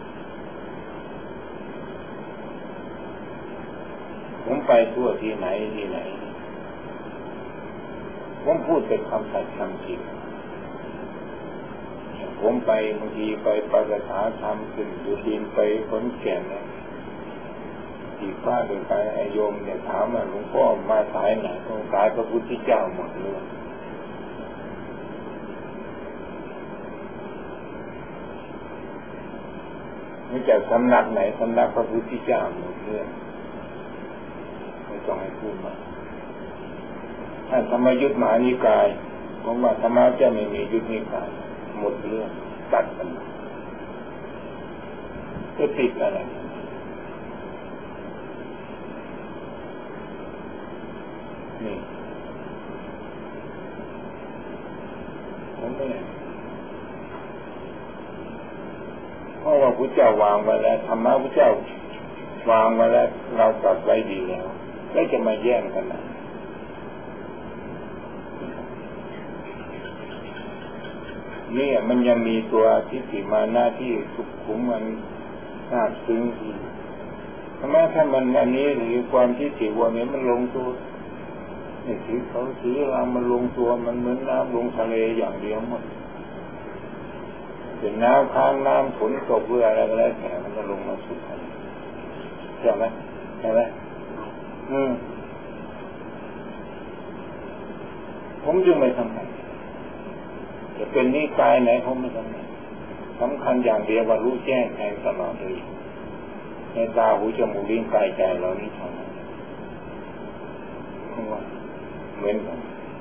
ผมไปทั่วที่ไหนผมพูดเป็นคำสัตย์คำจริงผมไปบางทีไปปฏิบัติธรรมขึ้นดูดินไปขนแก่นที่ฟ้าไปไอโยมเนี่ยถามว่าหลวงพ่อมาสายไหนต้องสายพระพุทธเจ้าหมดเลยไม่จากสำนักไหนสำนักพระพุทธเจ้าหมดเรื่องไม่ต้องให้พูดมาถ้าธรรมยุทธมหานิกายผมว่าธรรมะจะไม่มียุทธนิกายหมดเรื่องตัดกันก็ติดอะไรนี่ผมไม่เพราะว่าพระเจ้าวางไว้แล้วธรรมะพระเจ้าวางไว้แล้วเราตัดไว้ดีแล้วไม่จะมาแย่งกันนะนี่มันยังมีตัวทิฏฐิมานะที่สุขุมมันซาบซึ้งดีทำไมถ้ามันอันนี้หรือความทิฏฐิว่านี้มันลงตัวนี่ถือเขาถือเรามันลงตัวมันเหมือนน้ำลงทะเลอย่างเดียวหมดเป็นน้ำค้างน้ำฝนตกเพื่ออะไรก็แล้วแต่มันก็ลงมาสู่ทะเลใช่ไหมใช่ไหมผมจึงไม่ทำมันจะเป็นนิกายไหนผมไม่ทำมันสำคัญอย่างเดียวว่ารู้แจ้งแทงตลอดเลยในตาหูจมูกลิ้นกายใจเรานี่ทำว่าเหมือนกัน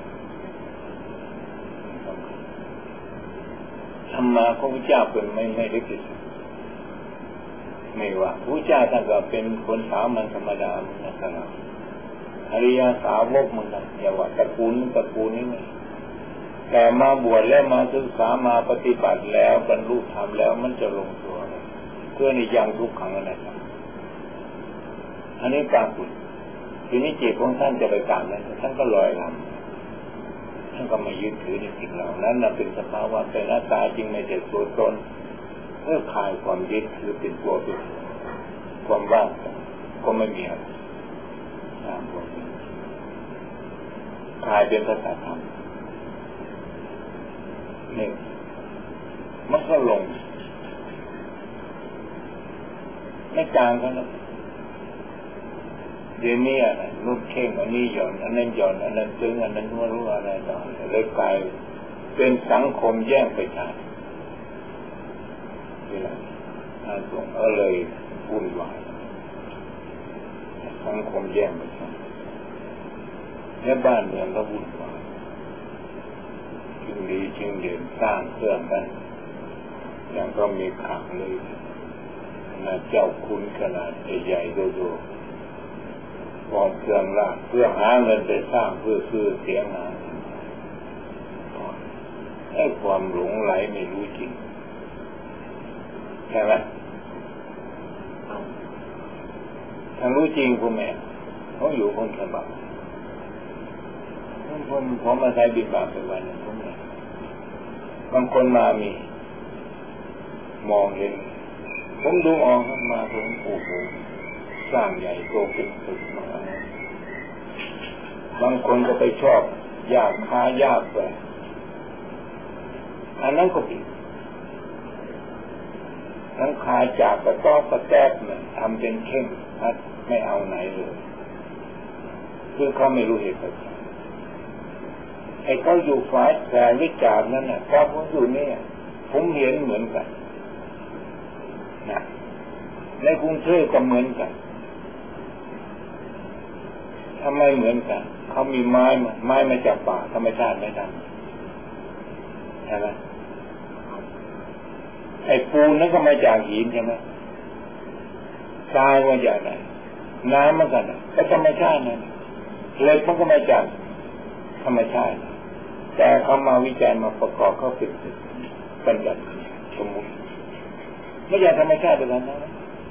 ธรรมะของพระเจ้าเป็นไม่ได้ผิดไม่ว่าพระเจ้าท่านก็เป็นคนสามัญธรรมดาเหมือนกันอริยสาวกเหมือนกันอย่าว่าตระกูลนี้ไม่แต่มาบวชแล้วมาศึกษามาปฏิบัติแล้วบรรลุธรรมแล้วมันจะลงตัวเพื่อนิยังทุกขังนะครับอันนี้ปรากฏทีนี้จิตของท่านจะไปตามนั้นท่านก็ลอยลำท่านก็ไม่ยึดถือในสิ่งเหล่านั้นนั่นเป็นสภาวะเป็นอัตตาจริงไม่ใช่ตัวตนเพื่อคลายความยึดถือเป็นตัวเป็นความว่างก็ไม่มีอะไรคลายเป็นภาษาธรรมนี่มันก็ลงไม่จางกันแล้วเดี๋ยวนี้อะไรนุ่มเข่งอันนี้หย่อนอันนั้นหย่อนอันนั้นซึ้งอันนั้นไม่รู้อะไรต่อเลยกลายเป็นสังคมแย่งไปใช้เวลาส่งเลยวุ่นวายสังคมแย่งไปใช้และบ้านเมืองก็วุ่นวายจึงดีจึงเด่นสร้างเครื่องกันอย่างก็มีข่าวเลยนะเจ้าคุณขนาดใหญ่ๆโตๆกองเครื่องราชเพื่อหาเงินไปสร้างเพื่อซื้อเสียงหาไอ้ความหลงไหลไม่รู้จริงใช่ไหมถ้ารู้จริงคุณแม่เขาอยู่คนสบายผมมาใช้บิณฑบาตเป็นวันหนึ่งผมเนี่ยบางคนมามีมองเห็นผมดูออกมาผมโอ้โหสร้างใหญ่โตเป็นตึกมาบางคนก็ไปชอบยากค้ายากไปอันนั้นก็ผิดทั้งคาจากกระต๊อบกระแทกเนี่ยทำเป็นเข้มไม่เอาไหนเลยคือเขาไม่รู้เหตุผลไอ้เขาอยู่ฝ่ายแต่วิจารณ์นั้นน่ะครับผมอยู่นี่ผมเห็นเหมือนกันนะในกรุงเทพก็เหมือนกันทำไมเหมือนกันเขามีไม้มาจากป่าธรรมชาติไม่ทำใช่ไหมไอ้ปูนนั่นก็มาจากหินใช่ไหมทรายมาจากไหนน้ำมันกันก็ธรรมชาตินั่นเหล็กมันก็มาจากธรรมชาติแต่เขามาวิจัยมาประกอบเข้าเป็นบัญญัติสมมุติไม่ใช่ธรรมชาติแบบนั้นนะ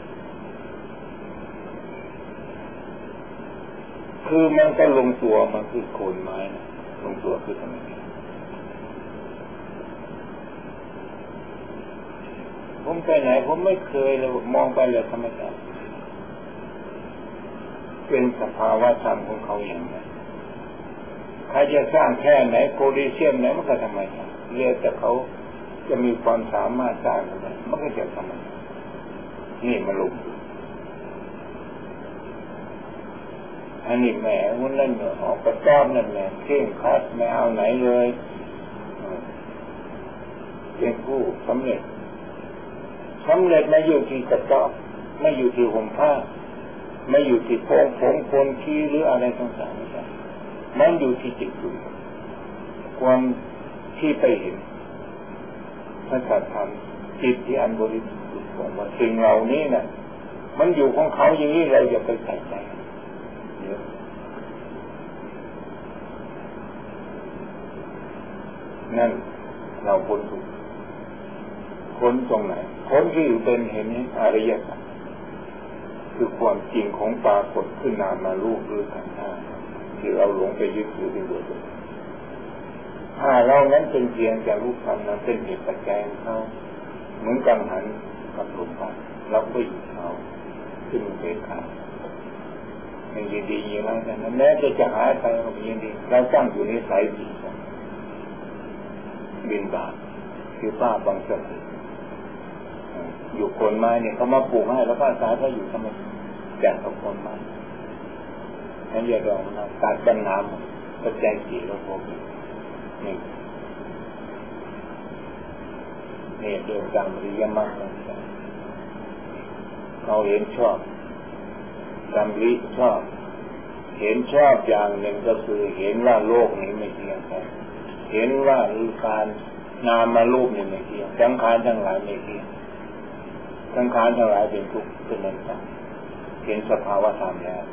คือมันก็ลงตัวมันคือโคนไม้นะลงตัวคือธรรมชาติผมไปไหนผมไม่เคยเลยมองไปเลยธรรมชาติเป็นสภาวะธรรมของเขาอย่างนั้นใครจะสร้างแค่ไหนโพลิเซียมไหนมันก็ธรรมชาติเรียกแต่เขาจะมีความสามารถสร้างอะไรมันก็จะธรรมชาตินี่มาลงอันนี้แหมวันนั้นออกกระต้อนนั่นแหละเข่งคัดไม่เอาไหนเลยเป็นผู้สำเร็จสำเร็จไม่อยู่ที่กระต๊อบไม่อยู่ที่ห่มผ้าไม่อยู่ที่โพงผมคนขี้หรืออะไรต่างๆไม่ใช่มันอยู่ที่จิตดูความที่ไปเห็นพระสัทธรรมจิตที่อันบริสุทธิ์ของว่าสิ่งเหล่านี้น่ะมันอยู่ของเขาอย่างนี้เราอย่าไปใส่ใจนั่นเราพ้นทุกข์พ้นตรงไหนพ้นที่อยู่เป็นเห็นอริยสัจคือความจริงของปรากฏขึ้นนามมารูปหรือขันธ์ห้าที่เราหลงไปยึดถือเป็นตัวตนถ้าเรานั้นเป็นเพียงจะรู้ธรรมนั้นเป็นเหตุปัจจัยของเขาเหมือนกังหันกับลมพัดเราก็อยู่เขาขึ้นเป็นขาอย่างดีๆอย่างนั้นแม้จะหายไปก็ยังดีเราตั้งอยู่ในสายดีบินบาทคือป้าบางส่วนอยู่คนไม้เนี่ยเขามาปลูกให้แล้วก็อาศัยเขาอยู่ทำไมแจกกับคนไม้นั่นเรียกว่าตัดปัญหาปัจจัยสี่เราพบนี่เรื่องการริยมรรคเราเห็นชอบจำริชอบเห็นชอบอย่างหนึ่งก็คือเห็นว่าโลกนี้ไม่เที่ยงเห็นว่าการนามมารูปนี่ไม่เที่ยงสังขารทั้งหลายไม่เที่ยงสังขารทั้งหลายเป็นทุกข์เป็นอนัตตาเห็นสภาวะธรรมแล้ว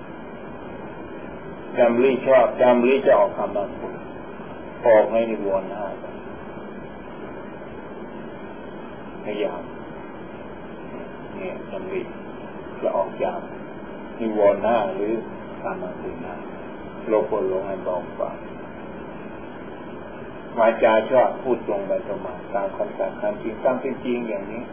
จำริชอบจำริจะออกคำบางคนออกในนิวรณ์ห้าพยายามเนี่ยจำริจะออกจากนิวรณ์ห้าหรือคำบางคนห้าโลภโลภให้เบาบางวาจาชอบพูดตรงไปตรงมาตามคำสั่งคำจริงตั้งเป็นจริงอย่างนี้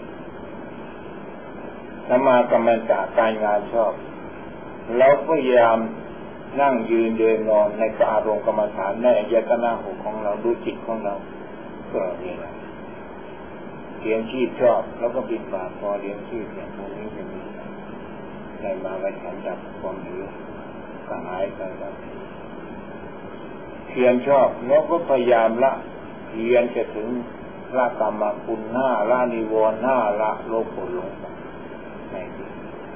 สมากัมมันตะการงานชอบแล้วพยายามนั่งยืนเดินนอนในอารมณ์กรรมฐานในอายตนะหกของเราดูจิตของเราก็นี่แหละเลี้ยงชีพชอบแล้วก็บินบาตพอเลี้ยงชีพอย่างนี้อย่างนี้ได้มาไว้ฉันจับความหิวก็หายไปแล้วเพียรชอบแล้วก็พยายามละเพียรจะถึงละกรรมคุณห้าละนิวรณ์ห้าละโลภโกรธหลงในที่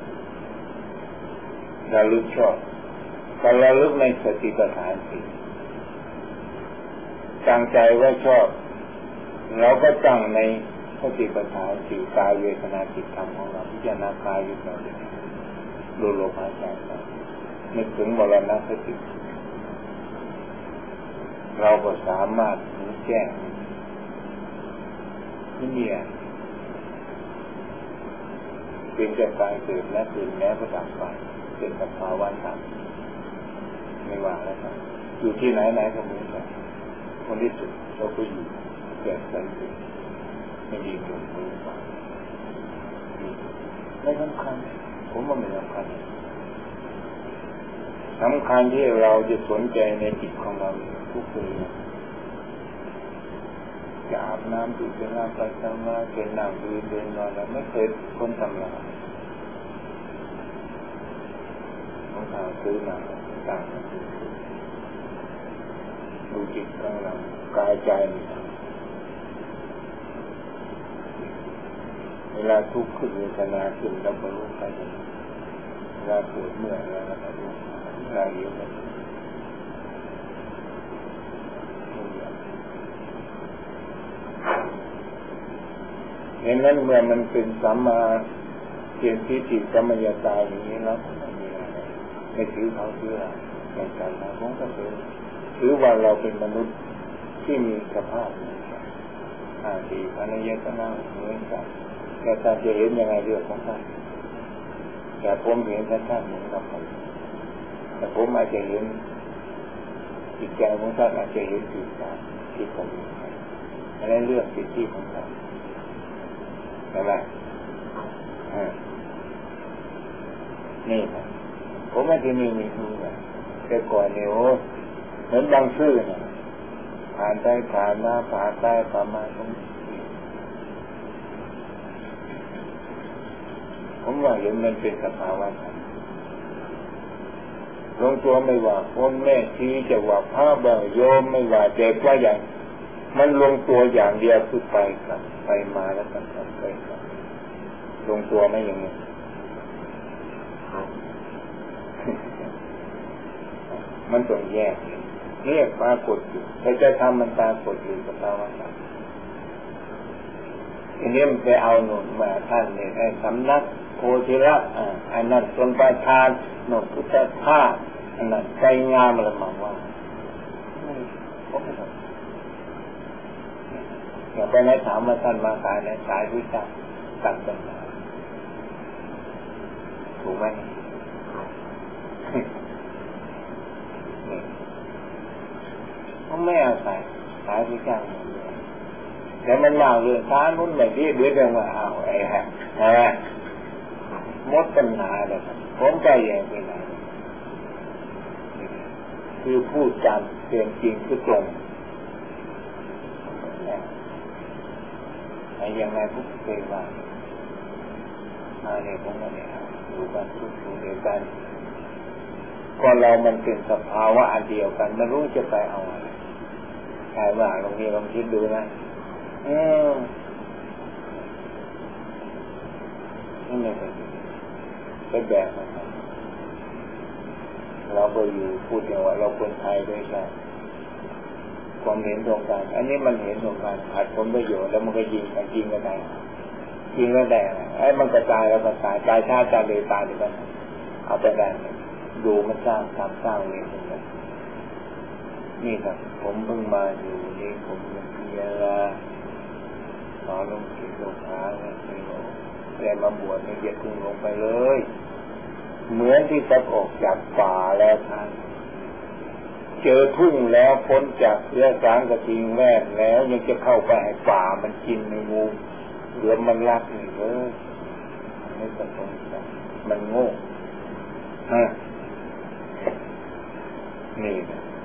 ระลึกชอบการระลึกในสติปัฏฐานสี่ตั้งใจว่าชอบเราก็ตั้งในสติปัฏฐานสี่กายเวทนาจิตธรรมของเราพิจารณากายอยู่ตลอดดูลมหายใจนึกถึงมรณะสติเราก็สามารถรู้แจ้งที่นี่เป็นจะตายเกิดและตื่นแล้วก็ดับไปเป็นสภาวะธรรมไม่ว่าแล้วครับอยู่ที่ไหนก็เหมือนกันคนที่สุดเราก็อยู่เกิดไปไม่ดีเกินไปไม่สำคัญผมว่าไม่สำคัญสำคัญที่เราจะสนใจในจิตของเราทุกคืนจะอาบน้ำดื่มน้ำไปทำงานเป็นนั่งยืนเดินนอนแล้วไม่เคยคนทำลายของทางซื้อมาต่างดูจิตของเรากายใจเวลาทุกข์ขึ้นเวทนาขึ้นเราก็รู้ไปเวลาปวดเมื่อยเราก็รู้เวลาหิวเห็นนั้นเมื่อมันเป็นสัมมาเพียรทิฏฐิสัมมายตาอย่างนี้แล้วไม่ถือเขาเชื่อในใจเราเพราะก็เป็นถือว่าเราเป็นมนุษย์ที่มีสภาพสี่ภายในก็นั่งเหมือนกันแต่ท่านจะเห็นยังไงเรื่องของท่านแต่ผมเห็นท่านเหมือนกับผมแต่ผมอาจจะเห็นจิตใจของท่านอาจจะเห็นจิตใจที่ผมเห็นอันนั้นเรื่องจิตที่ของท่านใช่ไหมนี่นะผมไม่ที่นี่มีทุกข์แต่ก่อนเนี่ยโอ้เหมือนบางซื่อเนี่ยผ่านไปผ่านมาผ่านไปผ่านมาผมว่าเห็นมันเป็นสภาวะธรรมลงตัวไม่ว่าคนแม่ชีจะว่าพระบ่าโยมไม่ว่าเด็กว่าอย่างมันลงตัวอย่างเดียวคือไปกับไปมาแล้วกันไปกับลงตัวไม่อย่างนี้มันต้องแยกเนี่ยปรากฏอยู่ถ้าจะทำมันปรากฏอยู่กับเราว่าทีนี้มันไปเอาหนุนมาท่านเนี่ยไอ้สำนักโพธิละอันนั้นส่วนประธานหนุนพุทธทาสอันนั้นใจงามอะไรมาว่าอย่าไปไหนถามมาท่านมาสายไหนสายวิจารณ์ตัดกันถูกไหมเขาไม่เอาสายวิจารณ์แต่มันมาเรื่องช้านุ่นแบบนี้เรื่องว่าเอาไอ้ฮะมดปัญหาเลยผมใจแย่ไปไหนคือพูดจำเรื่องจริงคือตรงไอ้ยังไงพุทธเจ้าว่ามาเนี่ยผมก็เนี่ยอยู่กันทุกคนเดียวกันก็เรามันเป็นสภาวะอันเดียวกันไม่รู้จะไปเอาอะไรใช่ว่าลองคิดดูนะนี่ไม่เป็นแบบนั้นเราไปอยู่พูดอย่างว่าเราคนไทยด้วยกันความเห็นตรงกันอันนี้มันเห็นตรงกันขัดผลประโยชน์แล้วมันก็ยิงกันได้ไอ้มันกระจายแล้วก็ตายชาติเร็วตายด้วยกันเอาไปได้ดูมันสร้างเวรเลยนี่ครับผมเพิ่งมาอยู่นี่ผมยังเพียรขอลงจิตลงขาแล้วมาบวชในเย็ดทุ่งลงไปเลยเหมือนที่จะออกจากป่าแล้วท่านเจอทุ่งแล้วพ้นจากเรือสางกระทิงแม่แล้วยังจะเข้าไปให้ป่ามันกินในงูเหลือมันรักนี่เลยไม่ต้องสงสัยมันโง่นี่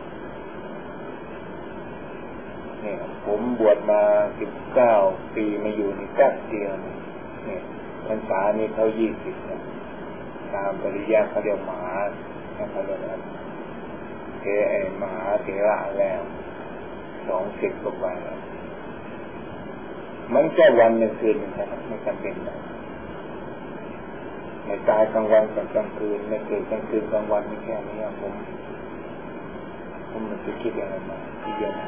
ผมบวชมา19 ปีมาอยู่นี่แป๊บเดียวนี่พรรษานี้เขา20นะตามปริยัติเขาเรียกมหาเขาเรียกอะไรมหาเถระแล้ว20 กว่าปีแล้วมันแค่วันหนึ่งคืนนะครับไม่จำเป็นนะไม่ตายกลางวันกับกลางคืนไม่เกิดกลางคืนกลางวันไม่แค่นี้ผมมันจะคิดอะไรมาที่เยอะ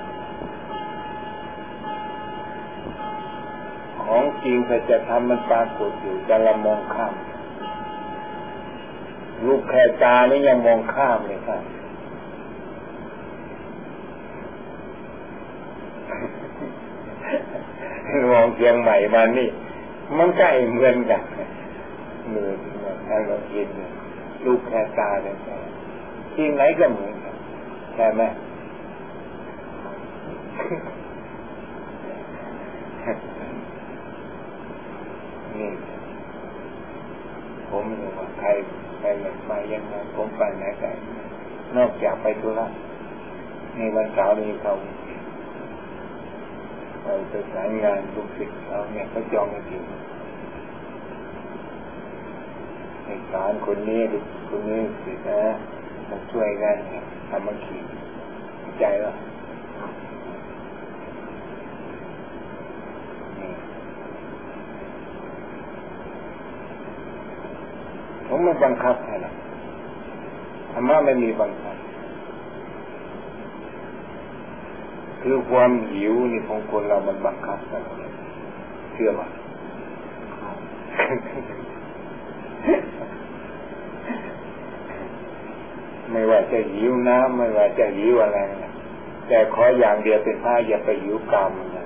ของจริงถ้าจะทำมันปรากฏอยู่จะละมองข้ามลูกแค่ตานี่ยังมองข้ามเลยครับมองเชียงใหม่มานี่มันใกล้เหมือนกันเหมือนกันเราเห็นลูกแค่ตาเลยที่ไหนก็เหมือนกันใช่ไหมนี่ผมรู้ว่าใครไปยังไงผมไปไหนไกลนอกจากไปธุระในวันเสาร์นี้เขาไปสายงานลูกศิษย์เขาเนี่ยเขาจองกันอยู่ในศาลคนนี้สินะมาช่วยกันทำมันขี่ใจว่าผมไม่บังคับใครหรอกธรรมะไม่มีบังคับคือความหิวนี่ของคนเรามันบังคับกันเชื่อไหมไม่ว่าจะหิวน้ำไม่ว่าจะหิวอะไรแต่ขออย่างเดียวเป็นผ้าอย่าไปหิวกามนะ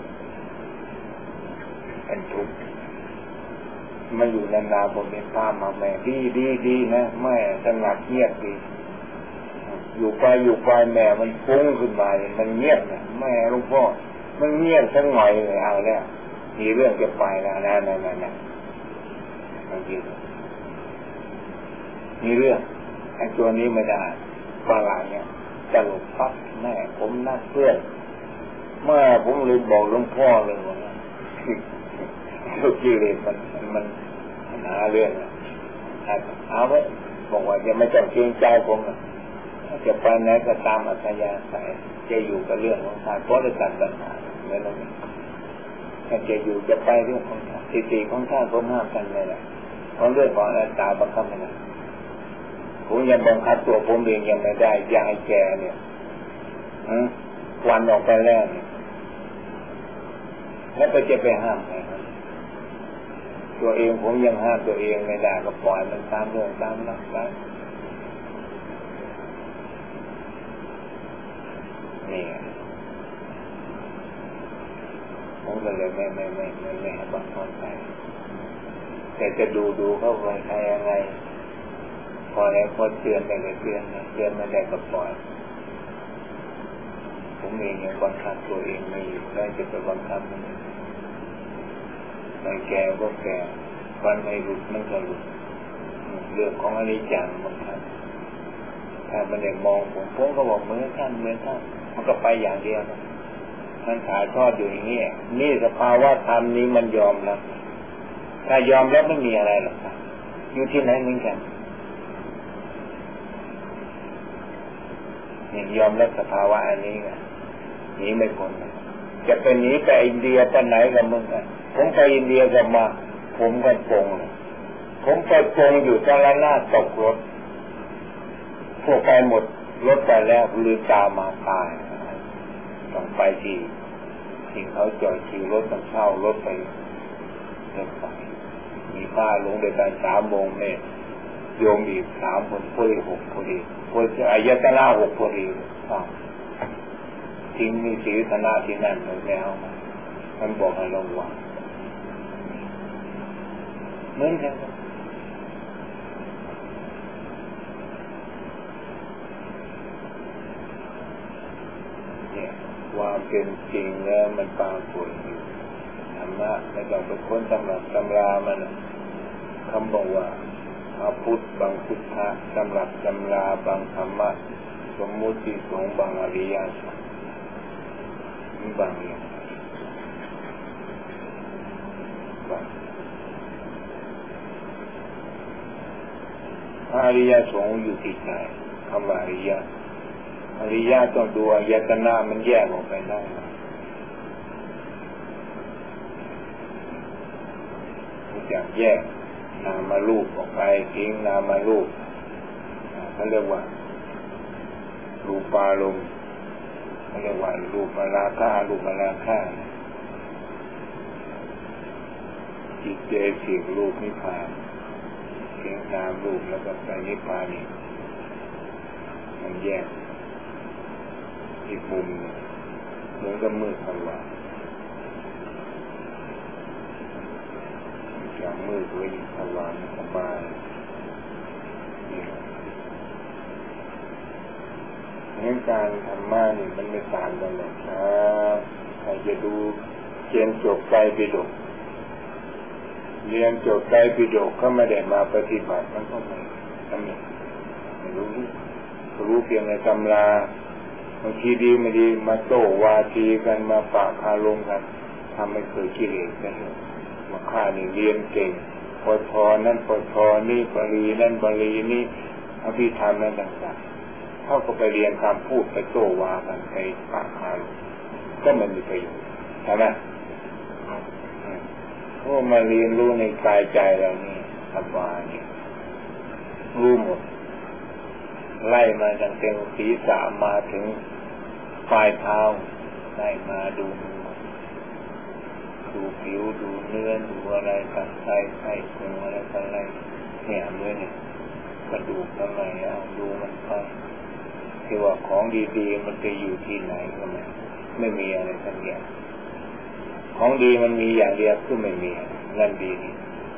เป็นทุกข์มาอยู่นานๆผมเป็นผ้ามาแม่ดีนะแม่สงัดเงียบดีอยู่ไปแม่มันฟุ้งขึ้นมามันเงียบนะแม่หลวงพ่อมันเงียบสักหน่อยเลยเอาแล้วมีเรื่องจะไปแล้วนั่นมันยืนมีเรื่องไอ้ตัวนี้ไม่ได้ฝรั่งเนี่ยจะหลบปั๊บแม่ผมนัดเพื่อนเมื่อผมเลยบอกหลวงพ่อเลยว่าทุกทีเลยมันหาเรื่องเอาไว้บอกว่าอย่าไม่ต้องเกรงใจผมจะไปไหนก็ตามอัธยาศัยจะอยู่กับเรื่องของทานเพราะในการตัณหาไม่รู้ถ้าจะอยู่จะไปเรื่องของทานสิทธิของท่านผมห้ามกันเลยแหละเพราะเรื่องของอนัตตาบังคับไม่ได้ผมยังบังคับตัวผมเองยังไม่ได้ยายแก่เนี่ยวันออกไปแล้วแล้วไปจะไปห้ามใครครับตัวเองผมยังห้ามตัวเองไม่ได้ก็ปล่อยมันตามเรื่องตามนักไปนี่ผมก็เลยไม่ให้บังคับใครแต่จะดูเข้าไปใครยังไงพอแล้วพอเตือนไปเลยเตือนไม่ได้ก็ปล่อยผมเองยังบังคับตัวเองไม่อยู่แล้วจะไปบังคับมันไม่แก่ก็แก่วันไม่หลุดมันก็หลุดเรื่องของอนิจจังบังคับถ้ามันได้มองผมก็บอกเหมือนท่านมันก็ไปอย่างเดียวนะมันขาทอดอยู่อย่างนี้นี่สภาวะธรรมนี้มันยอมรับถ้ายอมรับไม่มีอะไรหรอกครับอยู่ที่ไหนเหมือนกันนี่ยอมรับสภาวะอันนี้นะหนีไม่พ้นจะไปหนีไปอินเดียไปไหนกันมึงกันผมไปอินเดียกันมาผมก็ปงผมไปปงอยู่ตลาดหน้าตกรถพวกไปหมดรถไปแล้วลืมตามาตายต้องไปที่เขาจอดขี่รถต้องเช่ารถไปเดินไปมีป้าลงในการ3 โมงเนี่ยโยมอีก3 คนพอดี6พอดีพอจะอายตนะ6พอดีทิ้งมีศีลธนะที่นั่นเลยแล้วมันบอกให้ระวังเหมือนกันเนี่ยความเป็นจริงแล้วมันปรากฏอยู่ธรรมะไม่ต้องไปค้นตำรามันคำบอกว่าพระพุทธบางพุทธะตำรับตำราบางธรรมะสมมุติสงฆ์บางอริยสัจบางอย่างอริยสงฆ์อยู่ที่ใจคำว่าอริยต้องดูอายตนะมันแยกออกไปได้จากแยกนามารูปออกไปทิ้งนามารูปเขาเรียกว่ารูปารมณ์เขาเรียกว่ารูปราคะรูปราคะจิตเจสิกรูปนิพพานเพียงนามรูปแล้วก็ไปนิพพานนี่มันแยกอีกมุมเหมือนกับมืดสว่างจากมืดไปสว่างสบายนี่การธรรมะนี่มันไม่ต่างกันหรอกครับใครจะดูเรียนจบไตรปิฎกเรียนจบไตรปิฎกก็ไม่ได้มาปฏิบัติมันก็ไม่รู้เพียงในตำราบางทีดีไม่ดีมาโต้วาทีกันมาปะคารมกันทำให้เกิดกิเลสกันมาฆ่านี่เรียนเก่งพอทอนั่นพอทอนี่บาลีนั่นบาลีนี่อภิธรรมนั่นต่างๆเขาก็ไปเรียนคำพูดไปโต้วากันไปปะคารมก็มันมีประโยชน์ใช่ไหมเพราะมาเรียนรู้ในกายใจเรานี่สบายรู้หมดไล่มาตั้งแต่ศีรษะมาถึงปลายเท้าไล่มาดูผิวดูเนื้อดูอะไรตับไตไส้พุงอะไรต่ออะไรเนี่ยเนี่ยกระดูกอะไรดูมันไปที่ว่าของดีๆมันจะอยู่ที่ไหนก็ไม่มีอะไรทั้งอย่างของดีมันมีอย่างเดียวคือไม่มีนั่นดีนี่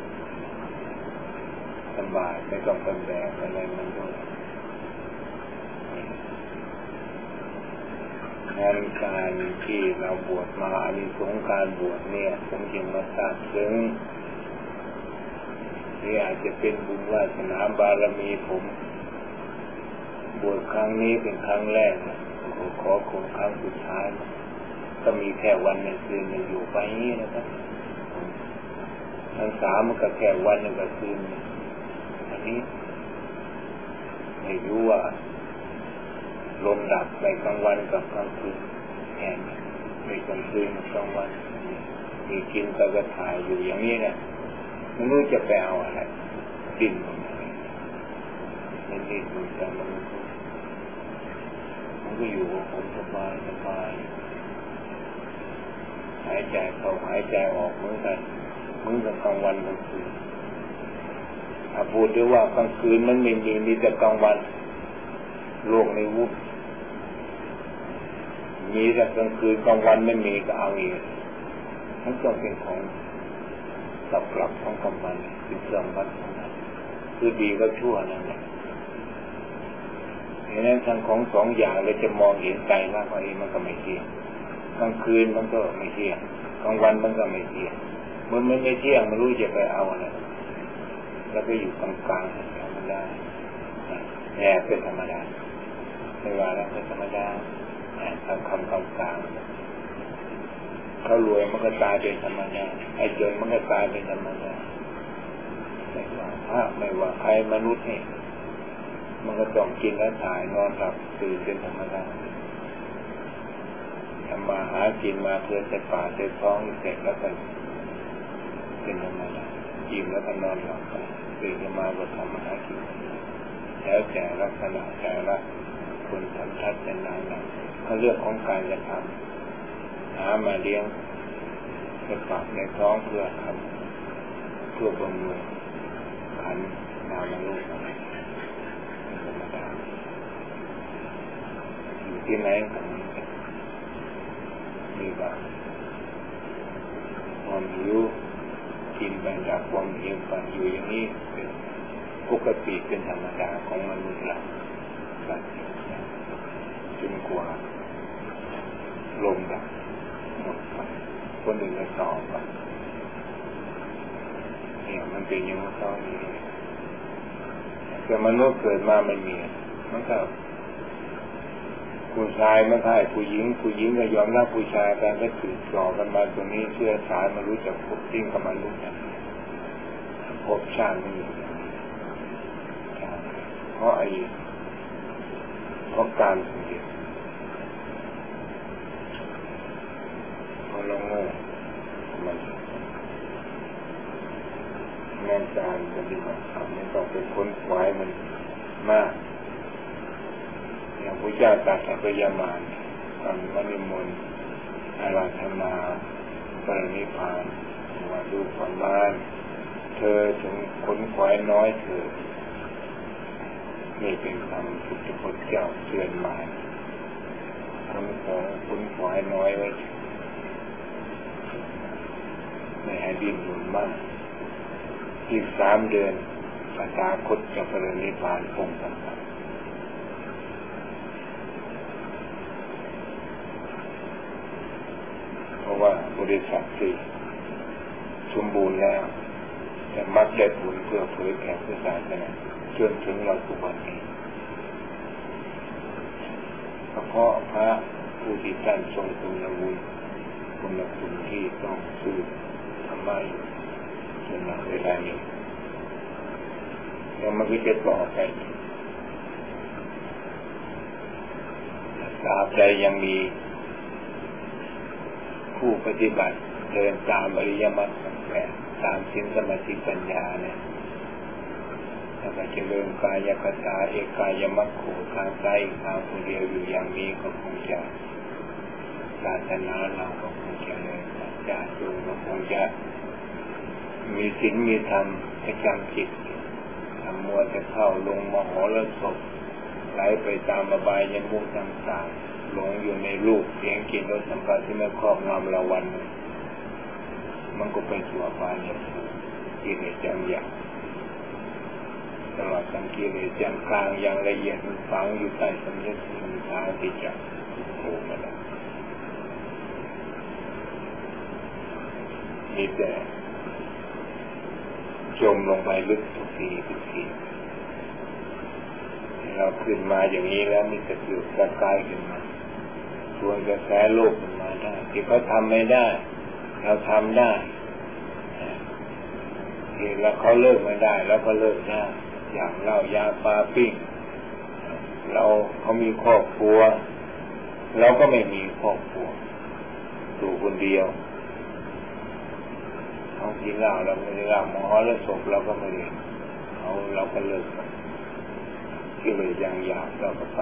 สบายไม่ต้องเป็นแบกอะไรมันด้วยงานการที่เราบวชมาอานิสงส์การบวชเนี่ยผมจึงมาทราบซึ้งนี่อาจจะเป็นบุญวาสนาบารมีผมบวชครั้งนี้เป็นครั้งแรกนะขอคงครั้งสุดท้ายก็มีแค่วันนึงคืนนึงอยู่ไปนี้นะครับทั้ง3มันก็แค่วันนึงกับคืนอันนี้ไม่รู้ว่าลมดับในกลางวันกับกลางคืนแห่งในกลางคืนกับกลางวันมีกินก็ถ่ายอยู่อย่างนี้นะไม่รู้จะไปเอาอะไรดิ้นมันดิ้นมันจะมันก็อยู่กับผมสบายหายใจเข้าหายใจออกเหมือนกันกลางวันกลางคืนถ้าพูดด้วยว่ากลางคืนมันไม่มีแต่กลางวันโลกในวุ่นมีแต่กลางคืนกลางวันไม่มีก็เอาอีกมันก็เป็นของกลับของกลางวันเป็นเครื่องวัดของมันคือดีก็ชั่วนั่นแหละดังนั้นทั้งของสองอย่างเราจะมองเห็นใจว่ามันก็ไม่เที่ยงกลางคืนมันก็ไม่เที่ยงกลางวันมันก็ไม่เที่ยงมันไม่เที่ยงไม่รู้จะไปเอาอะไรแล้วก็อยู่กลางๆธรรมดาแอบเป็นธรรมดาไม่ว่าแล้วเป็นธรรมดาทำคำกลางๆเขารวยมันก็ตายเป็นธรรมดาไอ้จนมันก็ตายเป็นธรรมดาไม่ว่าพระไม่ว่าใครมนุษย์นี่มันก็ต้องกินและถ่ายนอนหลับตื่นเป็นธรรมดาทำมาหากินมาเพื่อจะป่าจะท้องเสร็จแล้วก็เป็นธรรมดากินแล้วก็นอนหลับตื่นขึ้นมาก็ทำมาหากินแล้วแต่ลักษณะแต่ละคนทำทัดเป็นนานๆเขาเรื่องของการจะทำหามาเลี้ยงจะปากในท้องเพื่อทำเพื่อบำรุงขันนามรูปธรรมดาอยู่ที่ไหนกันมีบ้างความหิวกินไปจากความหิวกันอยู่อย่างนี้เป็นปกติเป็นธรรมดาของมนุษย์เราจนกว่าลมดับหมดไปคนอื่นก็ต่อไปเนี่ยมันเป็นอย่างนี้ต่อนี้แต่มนุษย์เกิดมาไม่มีมันก็ผู้ชายไม่ใช่ผู้หญิงก็ยอมรับผู้ชายกันก็ถือต่อกันมาตรงนี้เชื่อสายมารู้จักพบจริงกับมนุษย์พบชาตินี้เพราะการสังเกตเพราะเราโง่มันงานการปฏิบัติธรรมไม่ต้องเป็นคนขวายมันมากอย่างพระเจ้าตรัสกับพญามารตอนมณิมนต์อาราธนาปรินิพพานว่าดูความบ้านเธอถึงคนขวายน้อยเธอนี่เป็นคำพุทธพจน์เจ้าเตือนมาคนขวายน้อยไว้ไม่ให้ดิ้นรนมากอีก3 เดือนพระตาคตจะปรินิพพานพงสังฆเพราะว่าบริษัทที่สมบูรณ์แล้วจะมักได้ผลเพื่อเผยแผ่พุทธศาสนาจนถึงเราทุกวันนี้เพราะพระผู้ที่ท่านทรงคุณวุฒิคุณคุณที่ต้องสู้ทำไมจนเวลานี้แล้วมันก็จะต่อไปตราบใดยังมีผู้ปฏิบัติเดินตามอริยมรรคตามศีลสมาธิปัญญาเนี่ยถ้าจะเจริญกายคตาเอกายมรรคทางใจทางผู้เดียวอยู่อย่างนี้ก็คงจะศาสนาเราก็คงจะเลยญาติโยมก็คงจะมีศีลมีธรรมประจำจิตทำมัวจะเข้าลงมโหฬารสพไหลไปตามอบายมุขต่างๆหลงอยู่ในรูปเสียงกลิ่นรสสัมผัสที่ไม่ครอบงำเราวันมันก็ไปสู่อบายกิเลสจำอย่างตลอดทั้งกิเลสอย่างกลางอย่างละเอียดมันฝังอยู่ใต้สำนึกมันทางที่จะโผล่มาได้มีแต่จมลงไปลึกทุกทีเราขึ้นมาอย่างนี้แล้วมีแต่เกิดกระจายขึ้นมาชวนกระแสโลกขึ้นมาได้ที่เขาทำไม่ได้เราทำได้ที่แล้วเขาเลิกไม่ได้แล้วก็เลิกได้อย่างเหล้ายาปลาปิ้งเขามีครอบครัวเราก็ไม่มีครอบครัวอยู่คนเดียวเขากินเหล้าเราไม่ได้เหล้าหมอแล้วศพเราก็ไม่ได้เราก็เลิกกิเลสอย่างหยาบเราก็ไป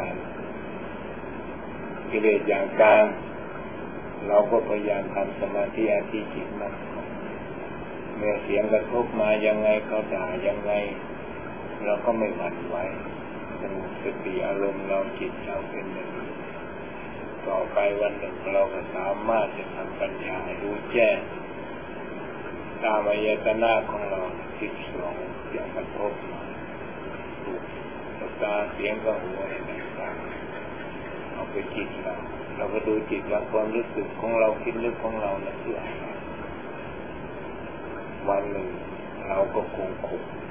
กิเลสอย่างกลางเราก็พยายามทำสมาธิอธิจิตมั่นเมื่อเสียงกระทบมายังไงเขาด่ายังไงเราก็ไม่หวั่นไหวสงบสติอารมณ์เราจิตเราเป็นหนึ่งต่อไปวันหนึ่งเราก็สามารถจะทำปัญญาให้รู้แจ้งตามอายตนะของเราที่สองอย่างกระทบมาตาเสียงกับหูอะไรต่างๆเอาไปจิตเราก็ดูจิตเราความรู้สึกของเราคิดนึกของเรานะเพื่อวันหนึ่งเราก็คง